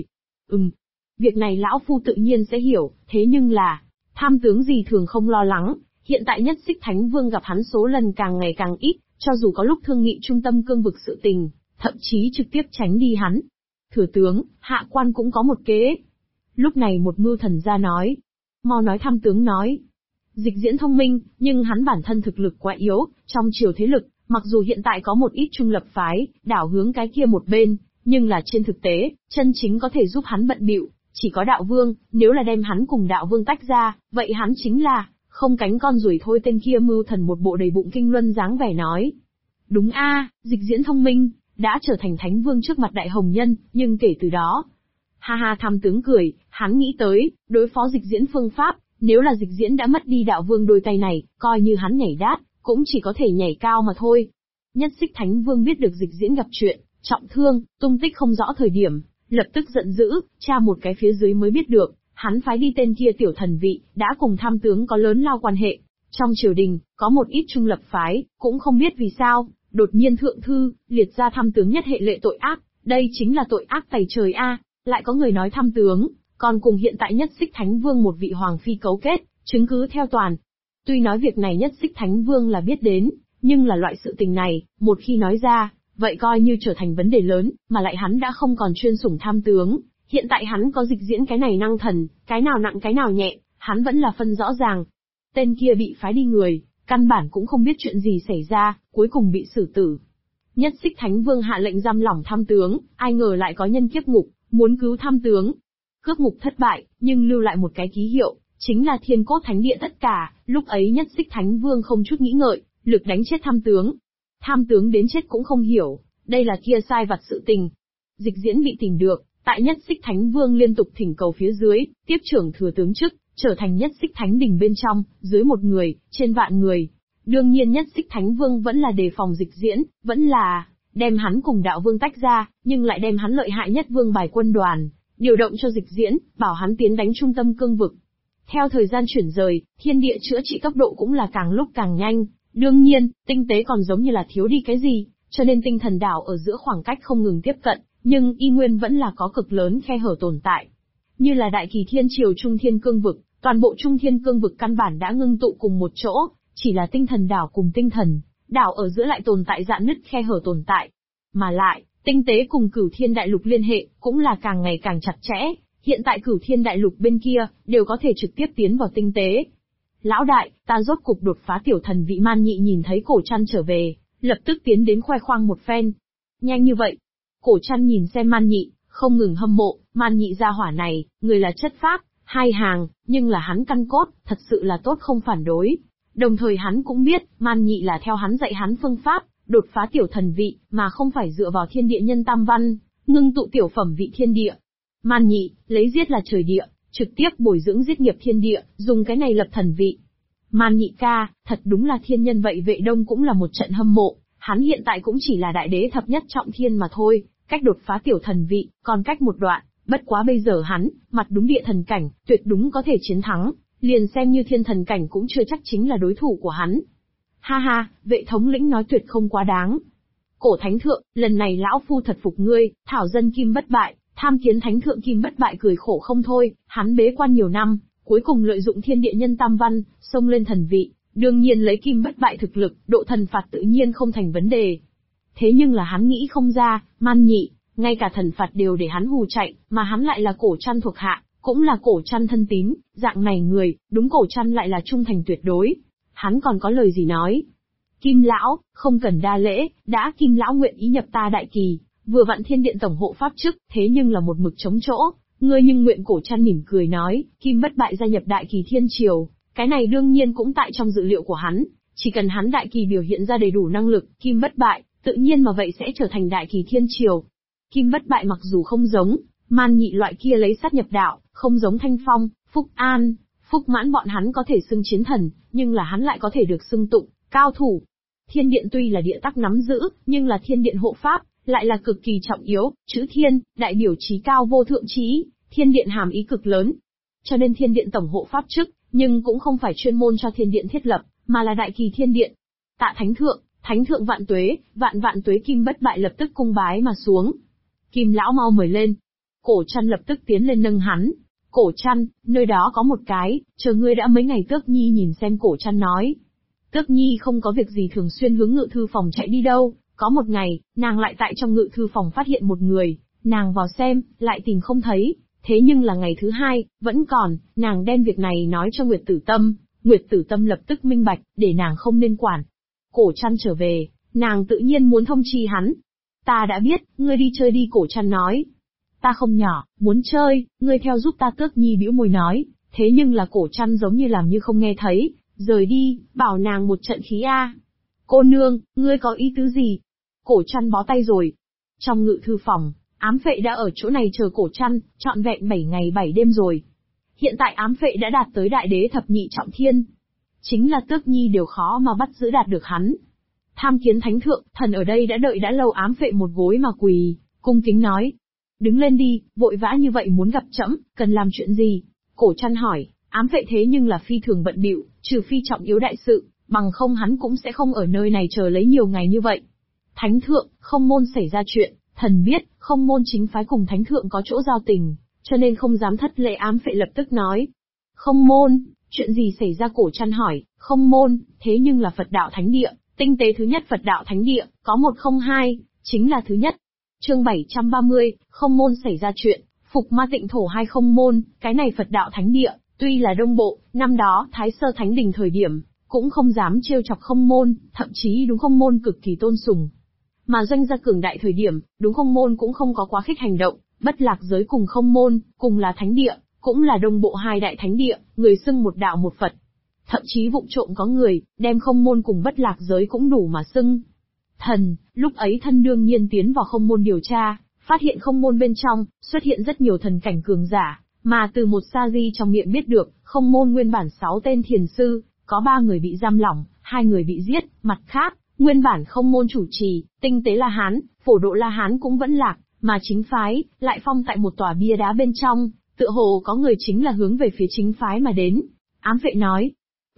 Việc này lão phu tự nhiên sẽ hiểu, thế nhưng là, tham tướng gì thường không lo lắng, hiện tại Nhất Xích Thánh Vương gặp hắn số lần càng ngày càng ít, cho dù có lúc thương nghị trung tâm cương vực sự tình, thậm chí trực tiếp tránh đi hắn. Thừa tướng, hạ quan cũng có một kế. Lúc này một mưu thần ra nói. Mau nói, tham tướng nói. Dịch Diễn thông minh, nhưng hắn bản thân thực lực quá yếu, trong triều thế lực, mặc dù hiện tại có một ít trung lập phái, đảo hướng cái kia một bên, nhưng là trên thực tế, chân chính có thể giúp hắn bận bịu, chỉ có đạo vương, nếu là đem hắn cùng đạo vương tách ra, vậy hắn chính là, không cánh con ruồi thôi. Tên kia mưu thần một bộ đầy bụng kinh luân dáng vẻ nói. Đúng a, Dịch Diễn thông minh, đã trở thành thánh vương trước mặt đại hồng nhân, nhưng kể từ đó. Ha ha, tham tướng cười, hắn nghĩ tới, đối phó Dịch Diễn phương pháp, nếu là Dịch Diễn đã mất đi đạo vương đôi tay này, coi như hắn nhảy đát, cũng chỉ có thể nhảy cao mà thôi. Nhất Xích Thánh Vương biết được Dịch Diễn gặp chuyện, trọng thương, tung tích không rõ thời điểm, lập tức giận dữ, tra một cái phía dưới mới biết được, hắn phái đi tên kia tiểu thần vị, đã cùng tham tướng có lớn lao quan hệ. Trong triều đình, có một ít trung lập phái, cũng không biết vì sao, đột nhiên thượng thư, liệt ra tham tướng nhất hệ lệ tội ác, đây chính là tội ác tày trời a. Lại có người nói tham tướng, còn cùng hiện tại Nhất Xích Thánh Vương một vị hoàng phi cấu kết, chứng cứ theo toàn. Tuy nói việc này Nhất Xích Thánh Vương là biết đến, nhưng là loại sự tình này, một khi nói ra, vậy coi như trở thành vấn đề lớn, mà lại hắn đã không còn chuyên sủng tham tướng, hiện tại hắn có Dịch Diễn cái này năng thần, cái nào nặng cái nào nhẹ, hắn vẫn là phân rõ ràng. Tên kia bị phái đi người, căn bản cũng không biết chuyện gì xảy ra, cuối cùng bị xử tử. Nhất Xích Thánh Vương hạ lệnh giam lỏng tham tướng, ai ngờ lại có nhân kiếp ngục, muốn cứu tham tướng. Cướp ngục thất bại, nhưng lưu lại một cái ký hiệu, chính là Thiên Cốt Thánh Địa tất cả, lúc ấy Nhất Xích Thánh Vương không chút nghĩ ngợi, lực đánh chết tham tướng. Tham tướng đến chết cũng không hiểu, đây là kia sai vặt sự tình. Dịch Diễn bị tìm được, tại Nhất Xích Thánh Vương liên tục thỉnh cầu phía dưới, tiếp trưởng thừa tướng chức, trở thành Nhất Xích Thánh Đình bên trong, dưới 1 người, trên vạn người. Đương nhiên Nhất Xích Thánh Vương vẫn là đề phòng Dịch Diễn, vẫn là đem hắn cùng đạo vương tách ra, nhưng lại đem hắn lợi hại nhất vương bài quân đoàn, điều động cho Dịch Diễn, bảo hắn tiến đánh trung tâm cương vực. Theo thời gian chuyển rời, thiên địa chữa trị tốc độ cũng là càng lúc càng nhanh, đương nhiên, tinh tế còn giống như là thiếu đi cái gì, cho nên tinh thần đảo ở giữa khoảng cách không ngừng tiếp cận, nhưng y nguyên vẫn là có cực lớn khe hở tồn tại. Như là đại kỳ thiên triều trung thiên cương vực, toàn bộ trung thiên cương vực căn bản đã ngưng tụ cùng một chỗ, chỉ là tinh thần đảo cùng tinh thần đảo ở giữa lại tồn tại rạn nứt khe hở tồn tại. Mà lại, tinh tế cùng Cửu Thiên Đại Lục liên hệ, cũng là càng ngày càng chặt chẽ, hiện tại Cửu Thiên Đại Lục bên kia, đều có thể trực tiếp tiến vào tinh tế. Lão đại, ta rốt cục đột phá tiểu thần vị. Man Nhị nhìn thấy Cổ Trăn trở về, lập tức tiến đến khoe khoang một phen. Nhanh như vậy. Cổ Trăn nhìn xem Man Nhị, không ngừng hâm mộ, Man Nhị gia hỏa này, người là chất phác, hai hàng, nhưng là hắn căn cốt, thật sự là tốt không phản đối. Đồng thời hắn cũng biết, Man Nhị là theo hắn dạy hắn phương pháp, đột phá tiểu thần vị, mà không phải dựa vào thiên địa nhân tam văn, ngưng tụ tiểu phẩm vị thiên địa. Man Nhị, lấy giết là trời địa, trực tiếp bồi dưỡng giết nghiệp thiên địa, dùng cái này lập thần vị. Man Nhị ca, thật đúng là thiên nhân vậy. Vệ Đông cũng là một trận hâm mộ, hắn hiện tại cũng chỉ là đại đế thập nhất trọng thiên mà thôi, cách đột phá tiểu thần vị, còn cách một đoạn, bất quá bây giờ hắn, mặt đúng địa thần cảnh, tuyệt đúng có thể chiến thắng, liền xem như thiên thần cảnh cũng chưa chắc chính là đối thủ của hắn. Ha ha, Vệ thống lĩnh nói tuyệt không quá đáng. Cổ Thánh Thượng, lần này lão phu thật phục ngươi, thảo dân Kim bất bại. Tham kiến Thánh Thượng. Kim bất bại cười khổ không thôi, hắn bế quan nhiều năm, cuối cùng lợi dụng thiên địa nhân tam văn, xông lên thần vị, đương nhiên lấy Kim bất bại thực lực, độ thần phạt tự nhiên không thành vấn đề. Thế nhưng là hắn nghĩ không ra, Man Nhị, ngay cả thần phạt đều để hắn hù chạy, mà hắn lại là Cổ Trăn thuộc hạ, cũng là Cổ Trăn thân tín, dạng này người, đúng Cổ Trăn lại là trung thành tuyệt đối. Hắn còn có lời gì nói? Kim lão, không cần đa lễ, đã Kim lão nguyện ý nhập ta đại kỳ, vừa vặn thiên điện tổng hộ pháp chức, thế nhưng là một mực chống chỗ, Ngươi nhưng nguyện Cổ Trăn mỉm cười nói, Kim Bất Bại gia nhập Đại Kỳ Thiên Triều, cái này đương nhiên cũng tại trong dự liệu của hắn, chỉ cần hắn Đại Kỳ biểu hiện ra đầy đủ năng lực, Kim Bất Bại, tự nhiên mà vậy sẽ trở thành Đại Kỳ Thiên Triều. Kim Bất Bại mặc dù không giống Man Nhị loại kia lấy sát nhập đạo, không giống Thanh Phong, Phúc An, Phúc Mãn bọn hắn có thể xưng chiến thần, nhưng là hắn lại có thể được xưng tụng cao thủ. Thiên điện tuy là địa tắc nắm giữ, nhưng là thiên điện hộ pháp, lại là cực kỳ trọng yếu, chữ thiên, đại biểu trí cao vô thượng trí, thiên điện hàm ý cực lớn. Cho nên thiên điện tổng hộ pháp chức, nhưng cũng không phải chuyên môn cho thiên điện thiết lập, mà là Đại Kỳ Thiên Điện. Tạ Thánh thượng vạn vạn tuế. Kim Bất Bại lập tức cung bái mà xuống. Kim lão mau mời lên. Cổ Trăn lập tức tiến lên nâng hắn. Cổ Trăn, nơi đó có một cái, chờ ngươi đã mấy ngày. Tước Nhi nhìn xem Cổ Trăn nói. Tước Nhi không có việc gì thường xuyên hướng ngự thư phòng chạy đi đâu, có một ngày, nàng lại tại trong ngự thư phòng phát hiện một người, nàng vào xem, lại tìm không thấy, thế nhưng là ngày thứ hai, vẫn còn, nàng đem việc này nói cho Nguyệt Tử Tâm, Nguyệt Tử Tâm lập tức minh bạch, để nàng không nên quản. Cổ Trăn trở về, nàng tự nhiên muốn thông chi hắn. Ta đã biết, ngươi đi chơi đi. Cổ Trăn nói. Ta không nhỏ, muốn chơi, ngươi theo giúp ta. Tước Nhi bĩu môi nói, thế nhưng là Cổ Trăn giống như làm như không nghe thấy, rời đi, bảo nàng một trận khí a. Cô nương, ngươi có ý tứ gì? Cổ Trăn bó tay rồi. Trong ngự thư phòng, ám phệ đã ở chỗ này chờ Cổ Trăn, trọn vẹn 7 ngày 7 đêm rồi. Hiện tại ám phệ đã đạt tới đại đế thập nhị trọng thiên. Chính là Tước Nhi đều khó mà bắt giữ đạt được hắn. Tham kiến Thánh thượng, thần ở đây đã đợi đã lâu. Ám phệ một gối mà quỳ, cung kính nói. Đứng lên đi, vội vã như vậy muốn gặp trẫm, cần làm chuyện gì? Cổ Trăn hỏi. Ám phệ thế nhưng là phi thường bận bịu, trừ phi trọng yếu đại sự, bằng không hắn cũng sẽ không ở nơi này chờ lấy nhiều ngày như vậy. Thánh thượng, không môn xảy ra chuyện, thần biết, không môn chính phái cùng Thánh thượng có chỗ giao tình, cho nên không dám thất lễ. Ám phệ lập tức nói. Không môn, chuyện gì xảy ra? Cổ Trăn hỏi. Không môn, thế nhưng là Phật đạo thánh địa, tinh tế thứ nhất Phật đạo thánh địa, có một không hai, chính là thứ nhất. Chương 730, không môn xảy ra chuyện, phục ma tịnh thổ hai. Không môn, cái này Phật đạo thánh địa, tuy là đông bộ, năm đó Thái Sơ Thánh Đình thời điểm, cũng không dám trêu chọc không môn, thậm chí đúng không môn cực kỳ tôn sùng. Mà doanh gia cường đại thời điểm, đúng không môn cũng không có quá khích hành động, Bất Lạc Giới cùng không môn, cùng là thánh địa, cũng là đông bộ hai đại thánh địa, người xưng một đạo một Phật. Thậm chí vụng trộm có người, đem không môn cùng Bất Lạc Giới cũng đủ mà xưng. Thần, lúc ấy thân đương nhiên tiến vào không môn điều tra, phát hiện không môn bên trong, xuất hiện rất nhiều thần cảnh cường giả, mà từ một sa di trong miệng biết được, không môn nguyên bản 6 tên thiền sư, có 3 người bị giam lỏng, 2 người bị giết, mặt khác, nguyên bản không môn chủ trì, tinh tế La Hán, phổ độ La Hán cũng vẫn lạc, mà chính phái, lại phong tại một tòa bia đá bên trong, tựa hồ có người chính là hướng về phía chính phái mà đến. Ám phệ nói,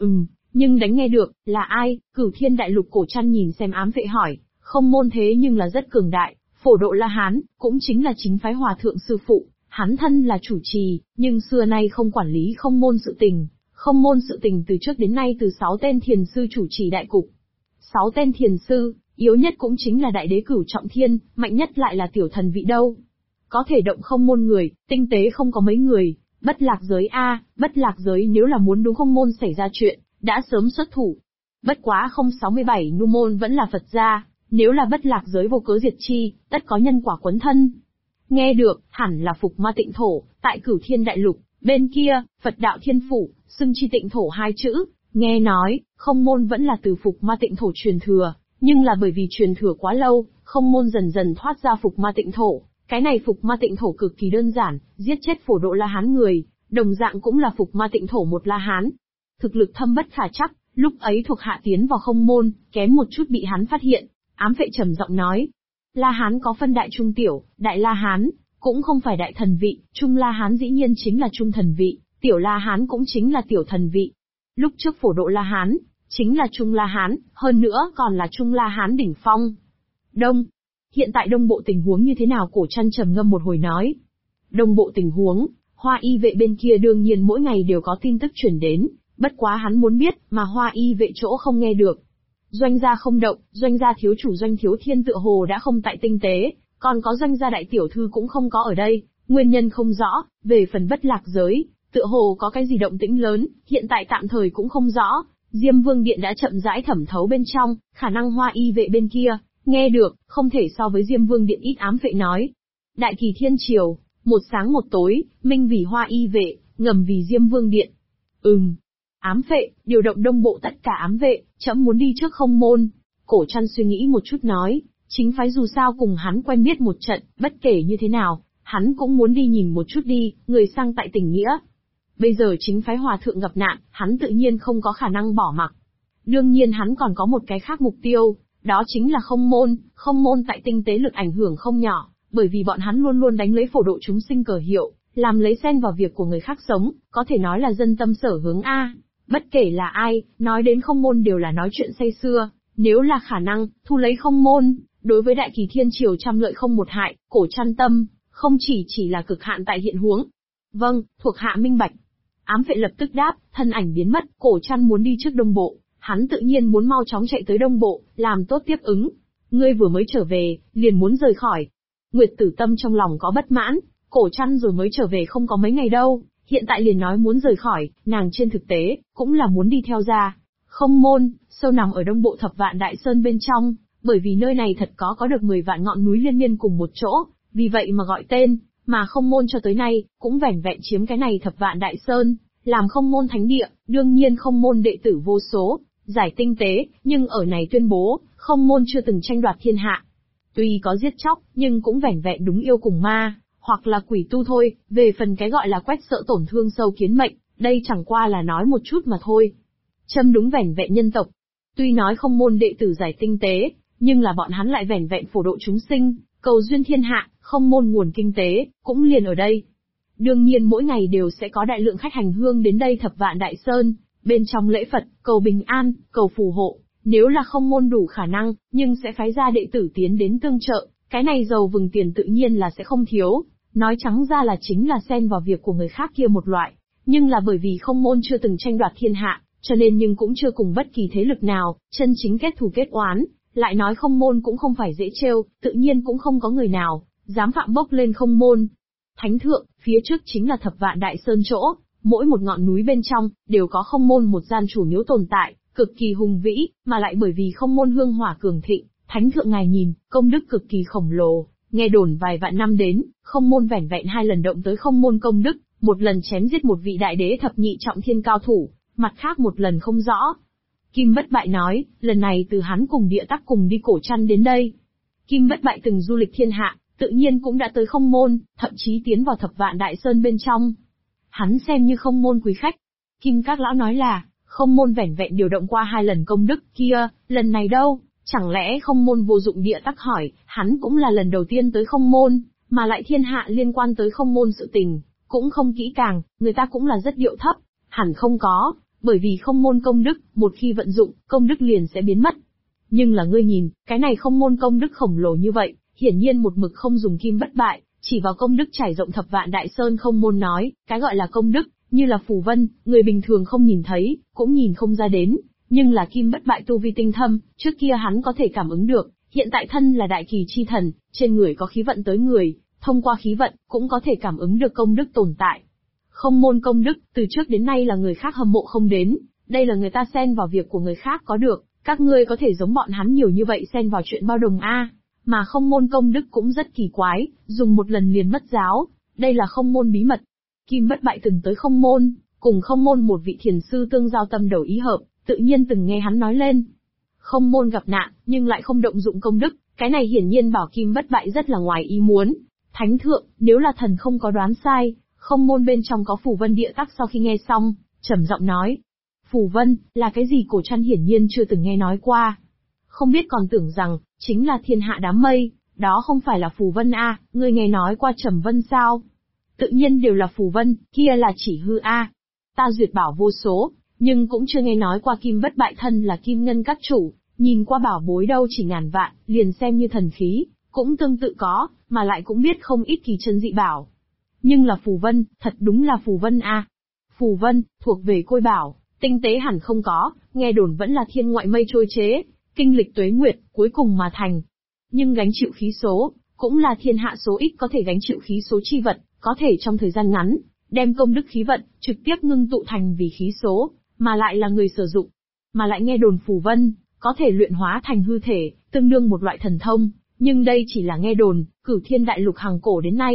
nhưng đánh nghe được, là ai? Cửu Thiên Đại Lục. Cổ Trăn nhìn xem ám phệ hỏi, không môn thế nhưng là rất cường đại, phổ độ La Hán, cũng chính là chính phái hòa thượng sư phụ, hắn thân là chủ trì, nhưng xưa nay không quản lý không môn sự tình. Không môn sự tình từ trước đến nay từ 6 tên thiền sư chủ trì đại cục. 6 tên thiền sư, yếu nhất cũng chính là đại đế cửu trọng thiên, mạnh nhất lại là tiểu thần vị đâu. Có thể động không môn người, tinh tế không có mấy người. Bất Lạc Giới Bất Lạc Giới nếu là muốn đúng không môn xảy ra chuyện, đã sớm xuất thủ. Bất quá 067 nu môn vẫn là Phật gia, nếu là Bất Lạc Giới vô cớ diệt chi, tất có nhân quả quấn thân. Nghe được, hẳn là phục ma tịnh thổ, tại Cửu Thiên Đại Lục, bên kia, Phật đạo thiên phủ, xưng chi tịnh thổ 2 chữ, nghe nói, không môn vẫn là từ phục ma tịnh thổ truyền thừa, nhưng là bởi vì truyền thừa quá lâu, không môn dần dần thoát ra phục ma tịnh thổ. Cái này phục ma tịnh thổ cực kỳ đơn giản, giết chết phổ độ La Hán người, đồng dạng cũng là phục ma tịnh thổ một La Hán. Thực lực thâm bất khả trắc, lúc ấy thuộc hạ tiến vào không môn, kém một chút bị hắn phát hiện. Ám phệ trầm giọng nói, La Hán có phân đại trung tiểu, đại La Hán, cũng không phải đại thần vị, trung La Hán dĩ nhiên chính là trung thần vị, tiểu La Hán cũng chính là tiểu thần vị. Lúc trước phổ độ La Hán, chính là trung La Hán, hơn nữa còn là trung La Hán đỉnh phong. Hiện tại đông bộ tình huống như thế nào? Cổ Trăn trầm ngâm một hồi nói. Đông bộ tình huống, Hoa Y vệ bên kia đương nhiên mỗi ngày đều có tin tức chuyển đến, bất quá hắn muốn biết, mà Hoa Y vệ chỗ không nghe được. Doanh gia không động, doanh gia thiếu chủ Doanh Thiếu Thiên tựa hồ đã không tại tinh tế, còn có doanh gia đại tiểu thư cũng không có ở đây, nguyên nhân không rõ. Về phần Bất Lạc Giới, tựa hồ có cái gì động tĩnh lớn, hiện tại tạm thời cũng không rõ. Diêm Vương Điện đã chậm rãi thẩm thấu bên trong, khả năng Hoa Y vệ bên kia nghe được, không thể so với Diêm Vương Điện ít. Ám phệ nói. Đại Kỳ Thiên Triều, một sáng một tối, minh vì Hoa Y vệ, ngầm vì Diêm Vương điện. Ám vệ, điều động đông bộ tất cả ám vệ, trẫm muốn đi trước Không Môn. Cổ Trăn suy nghĩ một chút nói, chính phái dù sao cùng hắn quen biết một trận, bất kể như thế nào, hắn cũng muốn đi nhìn một chút đi, người sang tại tình nghĩa. Bây giờ chính phái hòa thượng gặp nạn, hắn tự nhiên không có khả năng bỏ mặc. Đương nhiên hắn còn có một cái khác mục tiêu, đó chính là Không Môn. Không Môn tại tinh tế lực ảnh hưởng không nhỏ, bởi vì bọn hắn luôn luôn đánh lấy phổ độ chúng sinh cờ hiệu, làm lấy xen vào việc của người khác sống, có thể nói là dân tâm sở hướng A. Bất kể là ai, nói đến Không Môn đều là nói chuyện say xưa, nếu là khả năng, thu lấy Không Môn, đối với Đại Kỳ Thiên Triều trăm lợi không một hại, Cổ Trăn tâm, không chỉ là cực hạn tại hiện huống. Vâng, thuộc hạ minh bạch. Ám vệ lập tức đáp, thân ảnh biến mất, Cổ Trăn muốn đi trước Đông Bộ, hắn tự nhiên muốn mau chóng chạy tới Đông Bộ, làm tốt tiếp ứng. Ngươi vừa mới trở về, liền muốn rời khỏi. Nguyệt Tử Tâm trong lòng có bất mãn, Cổ Trăn rồi mới trở về không có mấy ngày đâu, hiện tại liền nói muốn rời khỏi, nàng trên thực tế, cũng là muốn đi theo ra. Không Môn, sâu nằm ở Đông Bộ Thập Vạn Đại Sơn bên trong, bởi vì nơi này thật có được 10 vạn ngọn núi liên miên cùng một chỗ, vì vậy mà gọi tên, mà Không Môn cho tới nay, cũng vẻn vẹn chiếm cái này Thập Vạn Đại Sơn, làm Không Môn thánh địa, đương nhiên Không Môn đệ tử vô số, giải tinh tế, nhưng ở này tuyên bố, Không Môn chưa từng tranh đoạt thiên hạ. Tuy có giết chóc, nhưng cũng vẻn vẹn đúng yêu cùng ma, hoặc là quỷ tu thôi, về phần cái gọi là quét sợ tổn thương sâu kiến mệnh, đây chẳng qua là nói một chút mà thôi. Châm đúng vẻn vẹn nhân tộc. Tuy nói Không Môn đệ tử giải tinh tế, nhưng là bọn hắn lại vẻn vẹn phổ độ chúng sinh, cầu duyên thiên hạ, Không Môn nguồn kinh tế, cũng liền ở đây. Đương nhiên mỗi ngày đều sẽ có đại lượng khách hành hương đến đây Thập Vạn Đại Sơn, bên trong lễ Phật, cầu bình an, cầu phù hộ, nếu là Không Môn đủ khả năng, nhưng sẽ phái ra đệ tử tiến đến tương trợ, cái này giàu vừng tiền tự nhiên là sẽ không thiếu, nói trắng ra là chính là xen vào việc của người khác kia một loại, nhưng là bởi vì Không Môn chưa từng tranh đoạt thiên hạ, cho nên nhưng cũng chưa cùng bất kỳ thế lực nào, chân chính kết thù kết oán, lại nói Không Môn cũng không phải dễ trêu, tự nhiên cũng không có người nào, dám phạm bốc lên Không Môn. Thánh thượng, phía trước chính là Thập Vạn Đại Sơn chỗ, mỗi một ngọn núi bên trong, đều có Không Môn một gian chủ miếu tồn tại, cực kỳ hùng vĩ, mà lại bởi vì Không Môn hương hỏa cường thịnh, thánh thượng ngài nhìn, công đức cực kỳ khổng lồ, nghe đồn vài vạn năm đến, Không Môn vẻn vẹn 2 lần động tới Không Môn công đức, một lần chém giết một vị đại đế thập nhị trọng thiên cao thủ, mặt khác một lần không rõ. Kim Bất Bại nói, lần này từ hắn cùng Địa Tắc cùng đi Cổ Trăn đến đây. Kim Bất Bại từng du lịch thiên hạ, tự nhiên cũng đã tới Không Môn, thậm chí tiến vào Thập Vạn Đại Sơn bên trong. Hắn xem như Không Môn quý khách. Kim Các Lão nói là, Không Môn vẻn vẹn điều động qua 2 lần công đức kia, lần này đâu, chẳng lẽ Không Môn vô dụng? Địa Tắc hỏi, hắn cũng là lần đầu tiên tới Không Môn, mà lại thiên hạ liên quan tới Không Môn sự tình, cũng không kỹ càng, người ta cũng là rất điệu thấp, hẳn không có, bởi vì Không Môn công đức, một khi vận dụng, công đức liền sẽ biến mất. Nhưng là ngươi nhìn, cái này Không Môn công đức khổng lồ như vậy, hiển nhiên một mực không dùng Kim Bất Bại, chỉ vào công đức trải rộng Thập Vạn Đại Sơn. Không Môn nói, cái gọi là công đức, như là phù vân, người bình thường không nhìn thấy, cũng nhìn không ra đến, nhưng là Kim Bất Bại tu vi tinh thâm, trước kia hắn có thể cảm ứng được, hiện tại thân là đại kỳ chi thần, trên người có khí vận tới người, thông qua khí vận, cũng có thể cảm ứng được công đức tồn tại. Không Môn công đức, từ trước đến nay là người khác hâm mộ không đến, đây là người ta xen vào việc của người khác có được, các ngươi có thể giống bọn hắn nhiều như vậy xen vào chuyện bao đồng a. Mà Không Môn công đức cũng rất kỳ quái, dùng một lần liền mất giáo, đây là Không Môn bí mật. Kim Bất Bại từng tới Không Môn, cùng Không Môn một vị thiền sư tương giao tâm đầu ý hợp, tự nhiên từng nghe hắn nói lên. Không Môn gặp nạn, nhưng lại không động dụng công đức, cái này hiển nhiên bảo Kim Bất Bại rất là ngoài ý muốn. Thánh thượng, nếu là thần không có đoán sai, Không Môn bên trong có phù vân. Địa Tắc sau khi nghe xong, trầm giọng nói. Phù vân, là cái gì? Cổ Trăn hiển nhiên chưa từng nghe nói qua. Không biết còn tưởng rằng, chính là thiên hạ đám mây, đó không phải là phù vân a, ngươi nghe nói qua trầm vân sao? Tự nhiên đều là phù vân, kia là chỉ hư a. Ta duyệt bảo vô số, nhưng cũng chưa nghe nói qua Kim Bất Bại thân là Kim Ngân các chủ, nhìn qua bảo bối đâu chỉ ngàn vạn, liền xem như thần khí, cũng tương tự có, mà lại cũng biết không ít kỳ chân dị bảo. Nhưng là phù vân, thật đúng là phù vân a. Phù vân, thuộc về côi bảo, tinh tế hẳn không có, nghe đồn vẫn là thiên ngoại mây trôi chế, kinh lịch tuế nguyệt, cuối cùng mà thành. Nhưng gánh chịu khí số, cũng là thiên hạ số ít có thể gánh chịu khí số chi vật, có thể trong thời gian ngắn, đem công đức khí vận, trực tiếp ngưng tụ thành vì khí số, mà lại là người sử dụng. Mà lại nghe đồn phù vân, có thể luyện hóa thành hư thể, tương đương một loại thần thông, nhưng đây chỉ là nghe đồn, Cửu Thiên Đại Lục hàng cổ đến nay,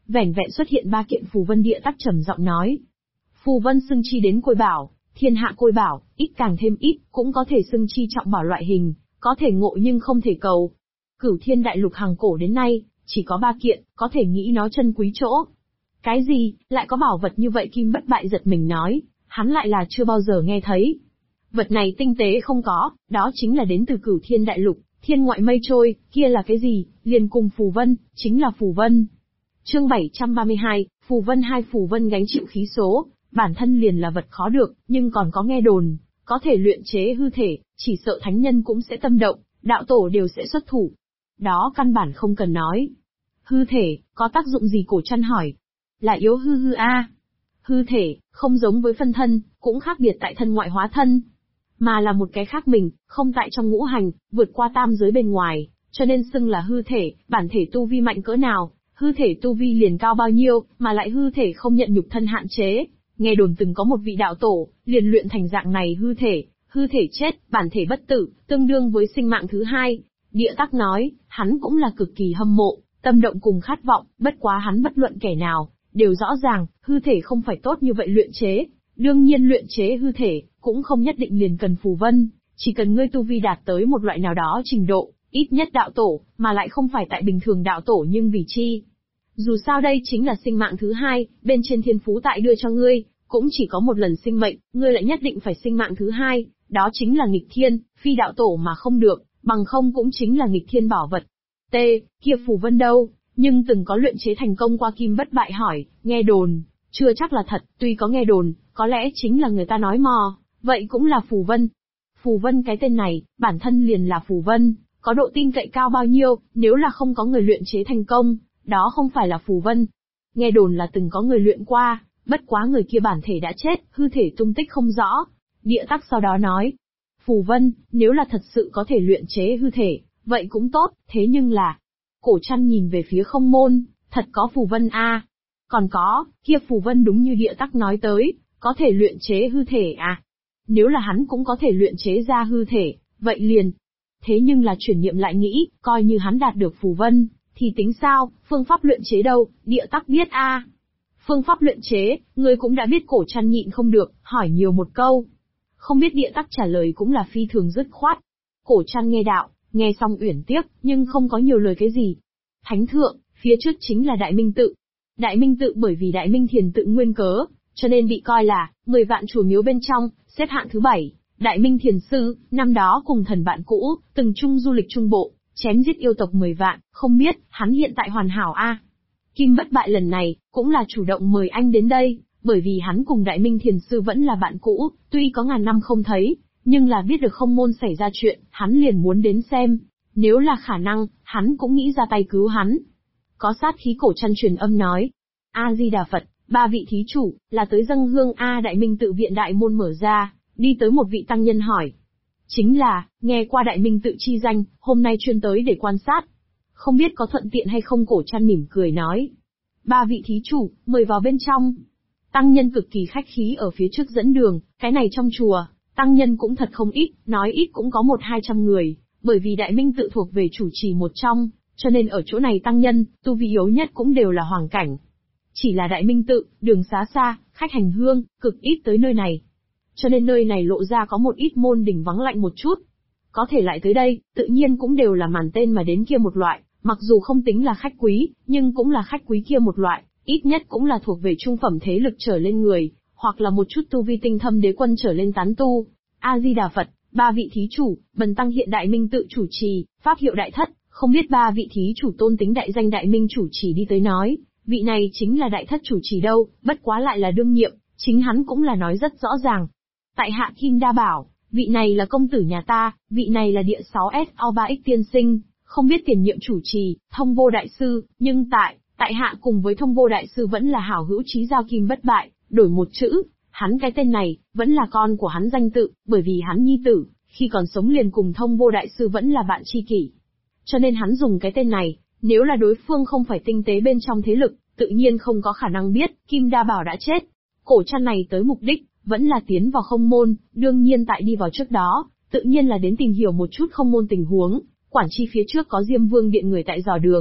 vẻn vẹn xuất hiện 3 kiện phù vân. Địa Tắc trầm giọng nói. Phù vân xưng chi đến côi bảo, thiên hạ côi bảo, ít càng thêm ít, cũng có thể xưng chi trọng bảo loại hình, có thể ngộ nhưng không thể cầu. Cửu Thiên Đại Lục hàng cổ đến nay, chỉ có 3 kiện, có thể nghĩ nó chân quý chỗ. Cái gì, lại có bảo vật như vậy? Kim Bất Bại giật mình nói, hắn lại là chưa bao giờ nghe thấy. Vật này tinh tế không có, đó chính là đến từ Cửu Thiên Đại Lục, thiên ngoại mây trôi, kia là cái gì, liền cùng phù vân, chính là phù vân. Chương 732, phù vân. 2 phù vân gánh chịu khí số, bản thân liền là vật khó được, nhưng còn có nghe đồn, có thể luyện chế hư thể, chỉ sợ thánh nhân cũng sẽ tâm động, đạo tổ đều sẽ xuất thủ. Đó căn bản không cần nói. Hư thể, có tác dụng gì? Cổ Trăn hỏi. Là yếu hư a. Hư thể, không giống với phân thân, cũng khác biệt tại thân ngoại hóa thân, mà là một cái khác mình, không tại trong ngũ hành, vượt qua tam giới bên ngoài, cho nên xưng là hư thể. Bản thể tu vi mạnh cỡ nào, hư thể tu vi liền cao bao nhiêu, mà lại hư thể không nhận nhục thân hạn chế. Nghe đồn từng có một vị đạo tổ, liền luyện thành dạng này hư thể chết, bản thể bất tử, tương đương với sinh mạng thứ 2. Địa Tắc nói, hắn cũng là cực kỳ hâm mộ, tâm động cùng khát vọng, bất quá hắn bất luận kẻ nào, đều rõ ràng, hư thể không phải tốt như vậy luyện chế. Đương nhiên luyện chế hư thể, cũng không nhất định liền cần phù vân, chỉ cần ngươi tu vi đạt tới một loại nào đó trình độ, ít nhất đạo tổ, mà lại không phải tại bình thường đạo tổ nhưng vì chi. Dù sao đây chính là sinh mạng thứ 2, bên trên thiên phú tại đưa cho ngươi, cũng chỉ có một lần sinh mệnh, ngươi lại nhất định phải sinh mạng thứ 2, đó chính là nghịch thiên, phi đạo tổ mà không được, bằng không cũng chính là nghịch thiên bảo vật. T, kia phù vân đâu, nhưng từng có luyện chế thành công qua? Kim Bất Bại hỏi. Nghe đồn, chưa chắc là thật, tuy có nghe đồn, có lẽ chính là người ta nói mò, vậy cũng là phù vân. Phù vân cái tên này, bản thân liền là phù vân, có độ tin cậy cao bao nhiêu, nếu là không có người luyện chế thành công, đó không phải là phù vân. Nghe đồn là từng có người luyện qua, bất quá người kia bản thể đã chết, hư thể tung tích không rõ. Địa Tắc sau đó nói, phù vân, nếu là thật sự có thể luyện chế hư thể, vậy cũng tốt, thế nhưng là... Cổ Trăn nhìn về phía Không Môn, thật có phù vân a? Còn có, kia phù vân đúng như Địa Tắc nói tới, có thể luyện chế hư thể à? Nếu là hắn cũng có thể luyện chế ra hư thể, vậy liền. Thế nhưng là chuyển niệm lại nghĩ, coi như hắn đạt được phù vân, thì tính sao, phương pháp luyện chế đâu? Địa Tắc biết a. Phương pháp luyện chế, ngươi cũng đã biết. Cổ Trăn nhịn không được, hỏi nhiều một câu. Không biết. Địa Tắc trả lời cũng là phi thường dứt khoát. Cổ Trăn nghe đạo, nghe xong uyển tiếc, nhưng không có nhiều lời cái gì. Thánh thượng, phía trước chính là Đại Minh Tự. Đại Minh Tự bởi vì Đại Minh Thiền tự nguyên cớ, cho nên bị coi là 10 vạn chùa miếu bên trong, xếp hạng thứ 7. Đại Minh Thiền sư, năm đó cùng thần bạn cũ, từng chung du lịch Trung Bộ, chém giết yêu tộc 10 vạn, không biết, hắn hiện tại hoàn hảo a? Kim Bất Bại lần này, cũng là chủ động mời anh đến đây, bởi vì hắn cùng Đại Minh Thiền sư vẫn là bạn cũ, tuy có ngàn năm không thấy, nhưng là biết được Không Môn xảy ra chuyện, hắn liền muốn đến xem. Nếu là khả năng, hắn cũng nghĩ ra tay cứu hắn. Có sát khí. Cổ Trăn truyền âm nói. A-di-đà Phật, 3 vị thí chủ, là tới dâng hương a? Đại Minh Tự viện đại môn mở ra, đi tới một vị tăng nhân hỏi. Chính là, nghe qua Đại Minh Tự chi danh, hôm nay chuyên tới để quan sát. Không biết có thuận tiện hay không? Cổ Trăn mỉm cười nói. 3 vị thí chủ, mời vào bên trong. Tăng nhân cực kỳ khách khí ở phía trước dẫn đường, cái này trong chùa, tăng nhân cũng thật không ít, nói ít cũng có 100-200 người. Bởi vì Đại Minh Tự thuộc về chủ trì một trong, cho nên ở chỗ này tăng nhân, tu vi yếu nhất cũng đều là hoàng cảnh. Chỉ là Đại Minh Tự, đường xá xa, khách hành hương, cực ít tới nơi này. Cho nên nơi này lộ ra có một ít môn đình vắng lạnh một chút. Có thể lại tới đây, tự nhiên cũng đều là màn tên mà đến kia một loại, mặc dù không tính là khách quý, nhưng cũng là khách quý kia một loại, ít nhất cũng là thuộc về trung phẩm thế lực trở lên người, hoặc là một chút tu vi tinh thâm đế quân trở lên tán tu. A-di-đà Phật. 3 vị thí chủ, bần tăng hiện Đại Minh Tự chủ trì, pháp hiệu Đại Thất, không biết 3 vị thí chủ tôn tính đại danh Đại Minh chủ trì đi tới nói, vị này chính là Đại Thất chủ trì đâu, bất quá lại là đương nhiệm, chính hắn cũng là nói rất rõ ràng. Tại hạ Kim Đa bảo, vị này là công tử nhà ta, vị này là địa 6S3X tiên sinh, không biết tiền nhiệm chủ trì, Thông Vô đại sư, nhưng tại hạ cùng với Thông Vô đại sư vẫn là hảo hữu chí giao. Kim Bất Bại, đổi một chữ. Hắn cái tên này, vẫn là con của hắn danh tự, bởi vì hắn nhi tử, khi còn sống liền cùng Thông Vô đại sư vẫn là bạn tri kỷ. Cho nên hắn dùng cái tên này, nếu là đối phương không phải tinh tế bên trong thế lực, tự nhiên không có khả năng biết, Kim Đa Bảo đã chết. Cổ Trăn này tới mục đích, vẫn là tiến vào Không Môn, đương nhiên tại đi vào trước đó, tự nhiên là đến tìm hiểu một chút Không Môn tình huống, quản chi phía trước có Diêm Vương Điện người tại dò đường,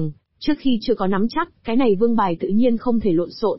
Trước khi chưa có nắm chắc, cái này vương bài tự nhiên không thể lộn xộn.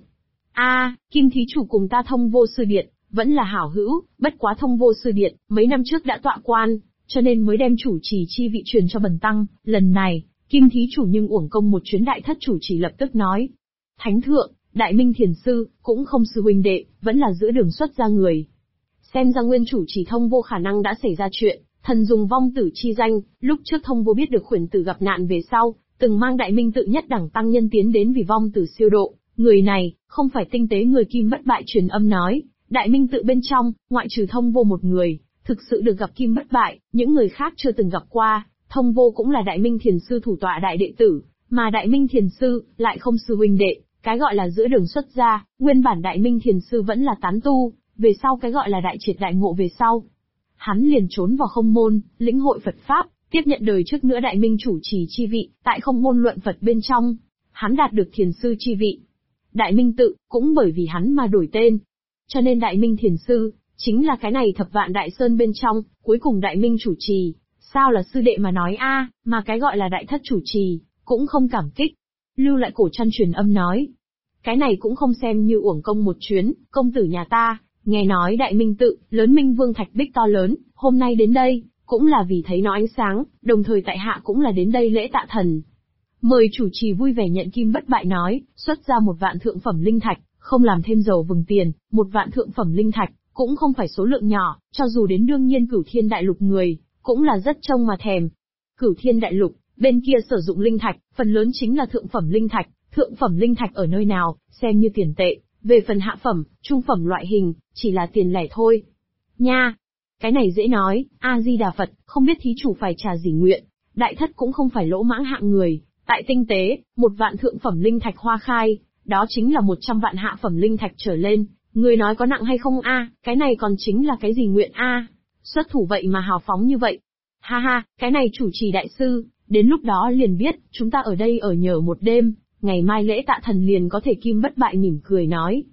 Kim thí chủ cùng ta Thông Vô Sư Điện, vẫn là hảo hữu, bất quá Thông Vô Sư Điện, mấy năm trước đã tọa quan, cho nên mới đem chủ trì chi vị truyền cho bần tăng, lần này, Kim thí chủ nhưng uổng công một chuyến. Đại thất chủ trì lập tức nói. Thánh thượng, Đại Minh Thiền Sư, cũng không sư huynh đệ, vẫn là giữa đường xuất ra người. Xem ra nguyên chủ trì Thông Vô khả năng đã xảy ra chuyện, thần dùng vong tử chi danh, lúc trước Thông Vô biết được khuyển tử gặp nạn về sau, từng mang Đại Minh tự nhất đẳng tăng nhân tiến đến vì vong tử siêu độ. Người này, không phải tinh tế người Kim bất bại truyền âm nói, Đại Minh tự bên trong, ngoại trừ Thông Vô một người, thực sự được gặp Kim bất bại, những người khác chưa từng gặp qua. Thông Vô cũng là Đại Minh Thiền Sư thủ tọa đại đệ tử, mà Đại Minh Thiền Sư lại không sư huynh đệ, cái gọi là giữa đường xuất gia, nguyên bản Đại Minh Thiền Sư vẫn là tán tu, về sau cái gọi là đại triệt đại ngộ về sau. Hắn liền trốn vào Không Môn, lĩnh hội Phật Pháp, tiếp nhận đời trước nữa Đại Minh chủ trì chi vị, tại Không Môn luận Phật bên trong, hắn đạt được Thiền Sư chi vị. Đại Minh tự, cũng bởi vì hắn mà đổi tên. Cho nên Đại Minh Thiền Sư, chính là cái này Thập Vạn Đại Sơn bên trong, cuối cùng Đại Minh chủ trì. Sao là sư đệ mà nói mà cái gọi là đại thất chủ trì, cũng không cảm kích. Lưu lại cổ trăn truyền âm nói. Cái này cũng không xem như uổng công một chuyến, công tử nhà ta, nghe nói Đại Minh tự, lớn Minh Vương thạch bích to lớn, hôm nay đến đây, cũng là vì thấy nó ánh sáng, đồng thời tại hạ cũng là đến đây lễ tạ thần. Mời chủ trì vui vẻ nhận Kim bất bại nói, xuất ra 1 vạn thượng phẩm linh thạch, không làm thêm dầu vừng tiền, 1 vạn thượng phẩm linh thạch, cũng không phải số lượng nhỏ, cho dù đến đương nhiên Cửu Thiên Đại Lục người, cũng là rất trông mà thèm. Cửu Thiên Đại Lục, bên kia sử dụng linh thạch, phần lớn chính là thượng phẩm linh thạch, thượng phẩm linh thạch ở nơi nào, xem như tiền tệ, về phần hạ phẩm, trung phẩm loại hình, chỉ là tiền lẻ thôi. Nha! Cái này dễ nói, A-di-đà Phật, không biết thí chủ phải trả gì nguyện, đại thất cũng không phải lỗ mãng hạng người, tại tinh tế, 1 vạn thượng phẩm linh thạch hoa khai, đó chính là 100 vạn hạ phẩm linh thạch trở lên, người nói có nặng hay không cái này còn chính là cái gì nguyện xuất thủ vậy mà hào phóng như vậy. Ha ha, cái này chủ trì đại sư, đến lúc đó liền biết, chúng ta ở đây ở nhờ một đêm, ngày mai lễ tạ thần liền có thể. Kim bất bại mỉm cười nói.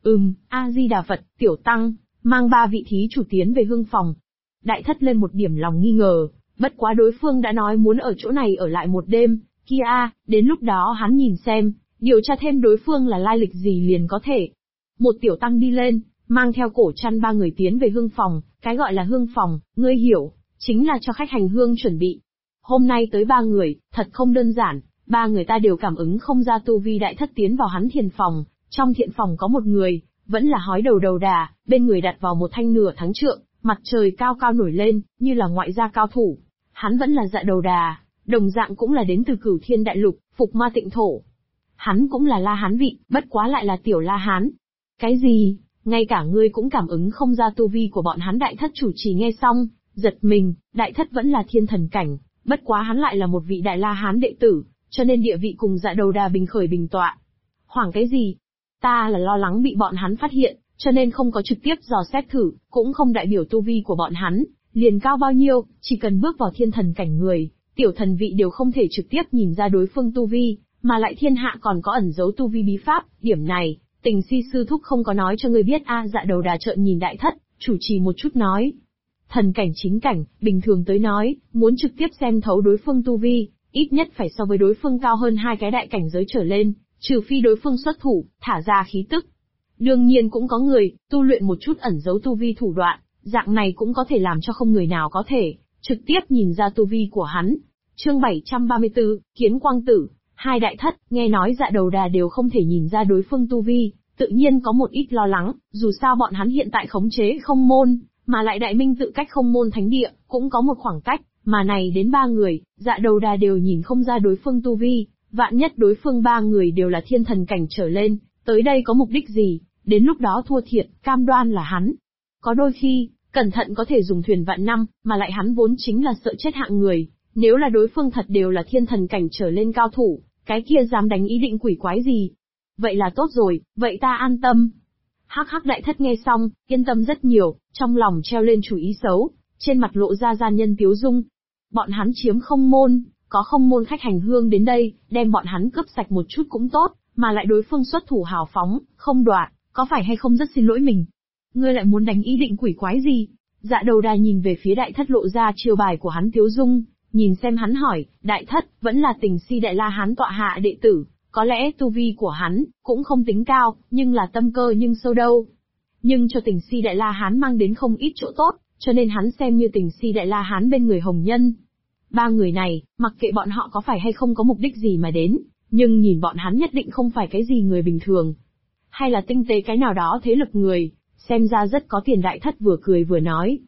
A-di-đà Phật, tiểu tăng, mang 3 vị thí chủ tiến về hương phòng. Đại thất lên một điểm lòng nghi ngờ, bất quá đối phương đã nói muốn ở chỗ này ở lại một đêm, đến lúc đó hắn nhìn xem, điều tra thêm đối phương là lai lịch gì liền có thể. Một tiểu tăng đi lên, mang theo cổ trăn 3 người tiến về hương phòng, cái gọi là hương phòng, ngươi hiểu, chính là cho khách hành hương chuẩn bị. Hôm nay tới 3 người, thật không đơn giản, 3 người ta đều cảm ứng không ra tu vi. Đại thất tiến vào hắn thiền phòng, trong thiện phòng có một người, vẫn là hói đầu đầu đà, bên người đặt vào một thanh nửa thắng trượng, mặt trời cao cao nổi lên, như là ngoại gia cao thủ. Hắn vẫn là Dạ Đầu Đà, đồng dạng cũng là đến từ Cửu Thiên Đại Lục, Phục Ma Tịnh Thổ. Hắn cũng là La Hán vị, bất quá lại là tiểu La Hán. Cái gì? Ngay cả ngươi cũng cảm ứng không ra tu vi của bọn hắn. Đại thất chủ trì nghe xong, giật mình, đại thất vẫn là thiên thần cảnh, bất quá hắn lại là một vị đại La Hán đệ tử, cho nên địa vị cùng Dạ Đầu Đà bình khởi bình tọa. Hoảng cái gì? Ta là lo lắng bị bọn hắn phát hiện, cho nên không có trực tiếp dò xét thử, cũng không đại biểu tu vi của bọn hắn liền cao bao nhiêu, chỉ cần bước vào thiên thần cảnh người, tiểu thần vị đều không thể trực tiếp nhìn ra đối phương tu vi, mà lại thiên hạ còn có ẩn giấu tu vi bí pháp, điểm này, Tình Si sư thúc không có nói cho ngươi biết Dạ Đầu Đà trợn nhìn đại thất, chủ trì một chút nói. Thần cảnh chính cảnh, bình thường tới nói, muốn trực tiếp xem thấu đối phương tu vi, ít nhất phải so với đối phương cao hơn 2 cái đại cảnh giới trở lên, trừ phi đối phương xuất thủ, thả ra khí tức. Đương nhiên cũng có người, tu luyện một chút ẩn giấu tu vi thủ đoạn, dạng này cũng có thể làm cho không người nào có thể trực tiếp nhìn ra tu vi của hắn. Chương 734, Kiến Quang Tử. 2 đại thất, nghe nói Dạ Đầu Đà đều không thể nhìn ra đối phương tu vi, tự nhiên có một ít lo lắng, dù sao bọn hắn hiện tại khống chế Không Môn, mà lại Đại Minh tự cách Không Môn thánh địa, cũng có một khoảng cách, mà này đến 3 người, Dạ Đầu Đà đều nhìn không ra đối phương tu vi, vạn nhất đối phương 3 người đều là thiên thần cảnh trở lên, tới đây có mục đích gì, đến lúc đó thua thiệt, cam đoan là hắn. Có đôi khi, cẩn thận có thể dùng thuyền vạn năm, mà lại hắn vốn chính là sợ chết hạng người, nếu là đối phương thật đều là thiên thần cảnh trở lên cao thủ, cái kia dám đánh ý định quỷ quái gì. Vậy là tốt rồi, vậy ta an tâm. Hắc hắc đại thất nghe xong, yên tâm rất nhiều, trong lòng treo lên chủ ý xấu, trên mặt lộ ra gian nhân tiếu dung. Bọn hắn chiếm Không Môn, có Không Môn khách hành hương đến đây, đem bọn hắn cướp sạch một chút cũng tốt, mà lại đối phương xuất thủ hào phóng, không đoạt, có phải hay không rất xin lỗi mình. Ngươi lại muốn đánh ý định quỷ quái gì? Dạ Đầu Đà nhìn về phía đại thất lộ ra chiêu bài của hắn tiếu dung, Nhìn xem hắn hỏi, Đại Thất, vẫn là Tình Si Đại La Hán tọa hạ đệ tử, có lẽ tu vi của hắn cũng không tính cao, nhưng là tâm cơ nhưng sâu đâu. Nhưng cho Tình Si Đại La Hán mang đến không ít chỗ tốt, cho nên hắn xem như Tình Si Đại La Hán bên người Hồng Nhân. Ba người này, mặc kệ bọn họ có phải hay không có mục đích gì mà đến, nhưng nhìn bọn hắn nhất định không phải cái gì người bình thường. Hay là tinh tế cái nào đó thế lực người, xem ra rất có tiền. Đại Thất vừa cười vừa nói.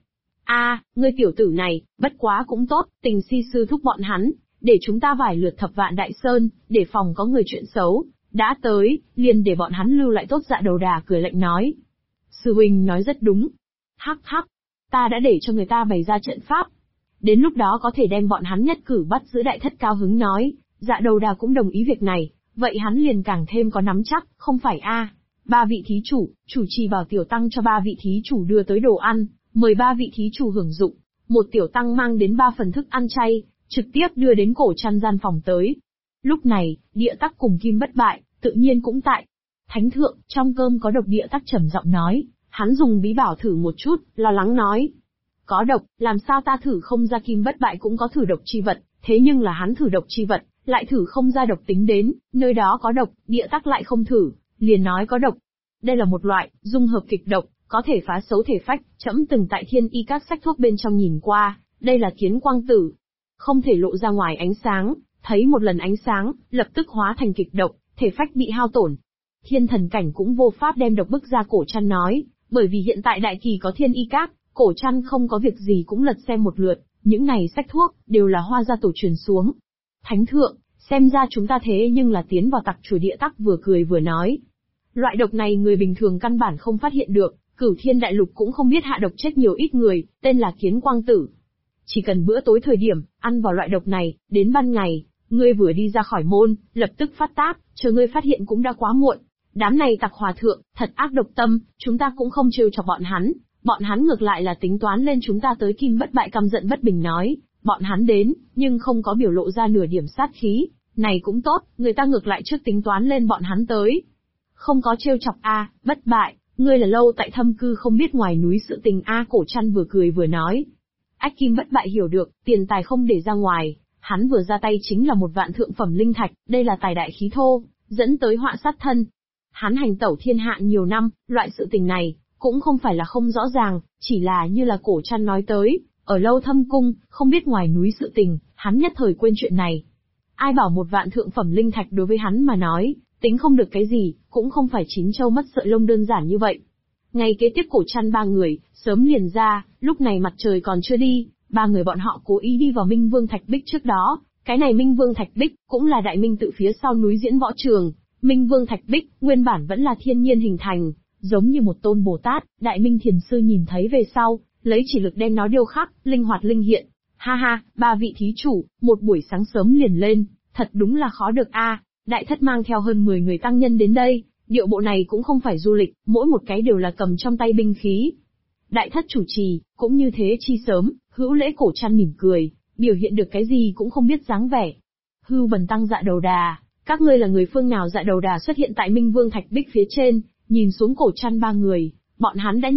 Ngươi tiểu tử này, bất quá cũng tốt, Tình Si sư thúc bọn hắn, để chúng ta vài lượt thập vạn đại sơn, để phòng có người chuyện xấu, đã tới, liền để bọn hắn lưu lại tốt. Dạ Đầu Đà cười lạnh nói. Sư huynh nói rất đúng. Hắc hắc, ta đã để cho người ta bày ra trận pháp. Đến lúc đó có thể đem bọn hắn nhất cử bắt giữ. Đại Thất cao hứng nói. Dạ Đầu Đà cũng đồng ý việc này, vậy hắn liền càng thêm có nắm chắc, không phải ba vị thí chủ trì bảo tiểu tăng cho ba vị thí chủ đưa tới đồ ăn, mời ba vị thí chủ hưởng dụng. Một tiểu tăng mang đến 3 phần thức ăn chay, trực tiếp đưa đến cổ chăn gian phòng tới. Lúc này, Địa Tắc cùng Kim Bất Bại, tự nhiên cũng tại. Thánh thượng, trong cơm có độc. Địa Tắc trầm giọng nói, hắn dùng bí bảo thử một chút, lo lắng nói. Có độc, làm sao ta thử không ra? Kim Bất Bại cũng có thử độc chi vật, thế nhưng là hắn thử độc chi vật, lại thử không ra độc tính đến, nơi đó có độc, Địa Tắc lại không thử, liền nói có độc. Đây là một loại dung hợp kịch độc, có thể phá xấu thể phách, trẫm từng tại Thiên Y các sách thuốc bên trong nhìn qua, đây là kiến quang tử. Không thể lộ ra ngoài ánh sáng, thấy một lần ánh sáng, lập tức hóa thành kịch độc, thể phách bị hao tổn. Thiên Thần Cảnh cũng vô pháp đem độc bức ra. Cổ Trăn nói, bởi vì hiện tại đại kỳ có Thiên Y các, Cổ Trăn không có việc gì cũng lật xem một lượt, những này sách thuốc, đều là Hoa gia tổ truyền xuống. Thánh thượng, xem ra chúng ta thế nhưng là tiến vào tặc chùa. Địa Tắc vừa cười vừa nói. Loại độc này người bình thường căn bản không phát hiện được, Cửu Thiên Đại Lục cũng không biết hạ độc chết nhiều ít người, tên là kiến quang tử. Chỉ cần bữa tối thời điểm, ăn vào loại độc này, đến ban ngày, ngươi vừa đi ra khỏi môn, lập tức phát tác, chờ ngươi phát hiện cũng đã quá muộn. Đám này tặc hòa thượng, thật ác độc tâm, chúng ta cũng không trêu chọc bọn hắn ngược lại là tính toán lên chúng ta tới. Kim Bất Bại căm giận bất bình nói, bọn hắn đến, nhưng không có biểu lộ ra nửa điểm sát khí, này cũng tốt, người ta ngược lại trước tính toán lên bọn hắn tới. Không có trêu chọc Bất Bại, ngươi là lâu tại thâm cư không biết ngoài núi sự tình Cổ Trăn vừa cười vừa nói. Kim Bất Bại hiểu được, tiền tài không để ra ngoài, hắn vừa ra tay chính là 1 vạn thượng phẩm linh thạch, đây là tài đại khí thô, dẫn tới họa sát thân. Hắn hành tẩu thiên hạ nhiều năm, loại sự tình này, cũng không phải là không rõ ràng, chỉ là như là Cổ Trăn nói tới, ở lâu thâm cung, không biết ngoài núi sự tình, hắn nhất thời quên chuyện này. Ai bảo 1 vạn thượng phẩm linh thạch đối với hắn mà nói, tính không được cái gì, cũng không phải chín châu mất sợi lông đơn giản như vậy. Ngày kế tiếp Cổ Trăn 3 người, sớm liền ra, lúc này mặt trời còn chưa đi, 3 người bọn họ cố ý đi vào Minh Vương Thạch Bích trước đó. Cái này Minh Vương Thạch Bích, cũng là đại minh tự phía sau núi Diễn Võ Trường. Minh Vương Thạch Bích, nguyên bản vẫn là thiên nhiên hình thành, giống như một tôn Bồ Tát, Đại Minh Thiền Sư nhìn thấy về sau, lấy chỉ lực đem nó điêu khắc, linh hoạt linh hiện. Ha ha, 3 vị thí chủ, một buổi sáng sớm liền lên, thật đúng là khó được Đại Thất mang theo hơn 10 người tăng nhân đến đây, điệu bộ này cũng không phải du lịch, mỗi một cái đều là cầm trong tay binh khí. Đại Thất chủ trì, cũng như thế chi sớm, Hữu Lễ Cổ Trăn mỉm cười, biểu hiện được cái gì cũng không biết dáng vẻ. Hưu Bần Tăng Dạ Đầu Đà, các ngươi là người phương nào? Dạ Đầu Đà xuất hiện tại Minh Vương Thạch Bích phía trên, nhìn xuống Cổ Trăn 3 người, bọn hắn đã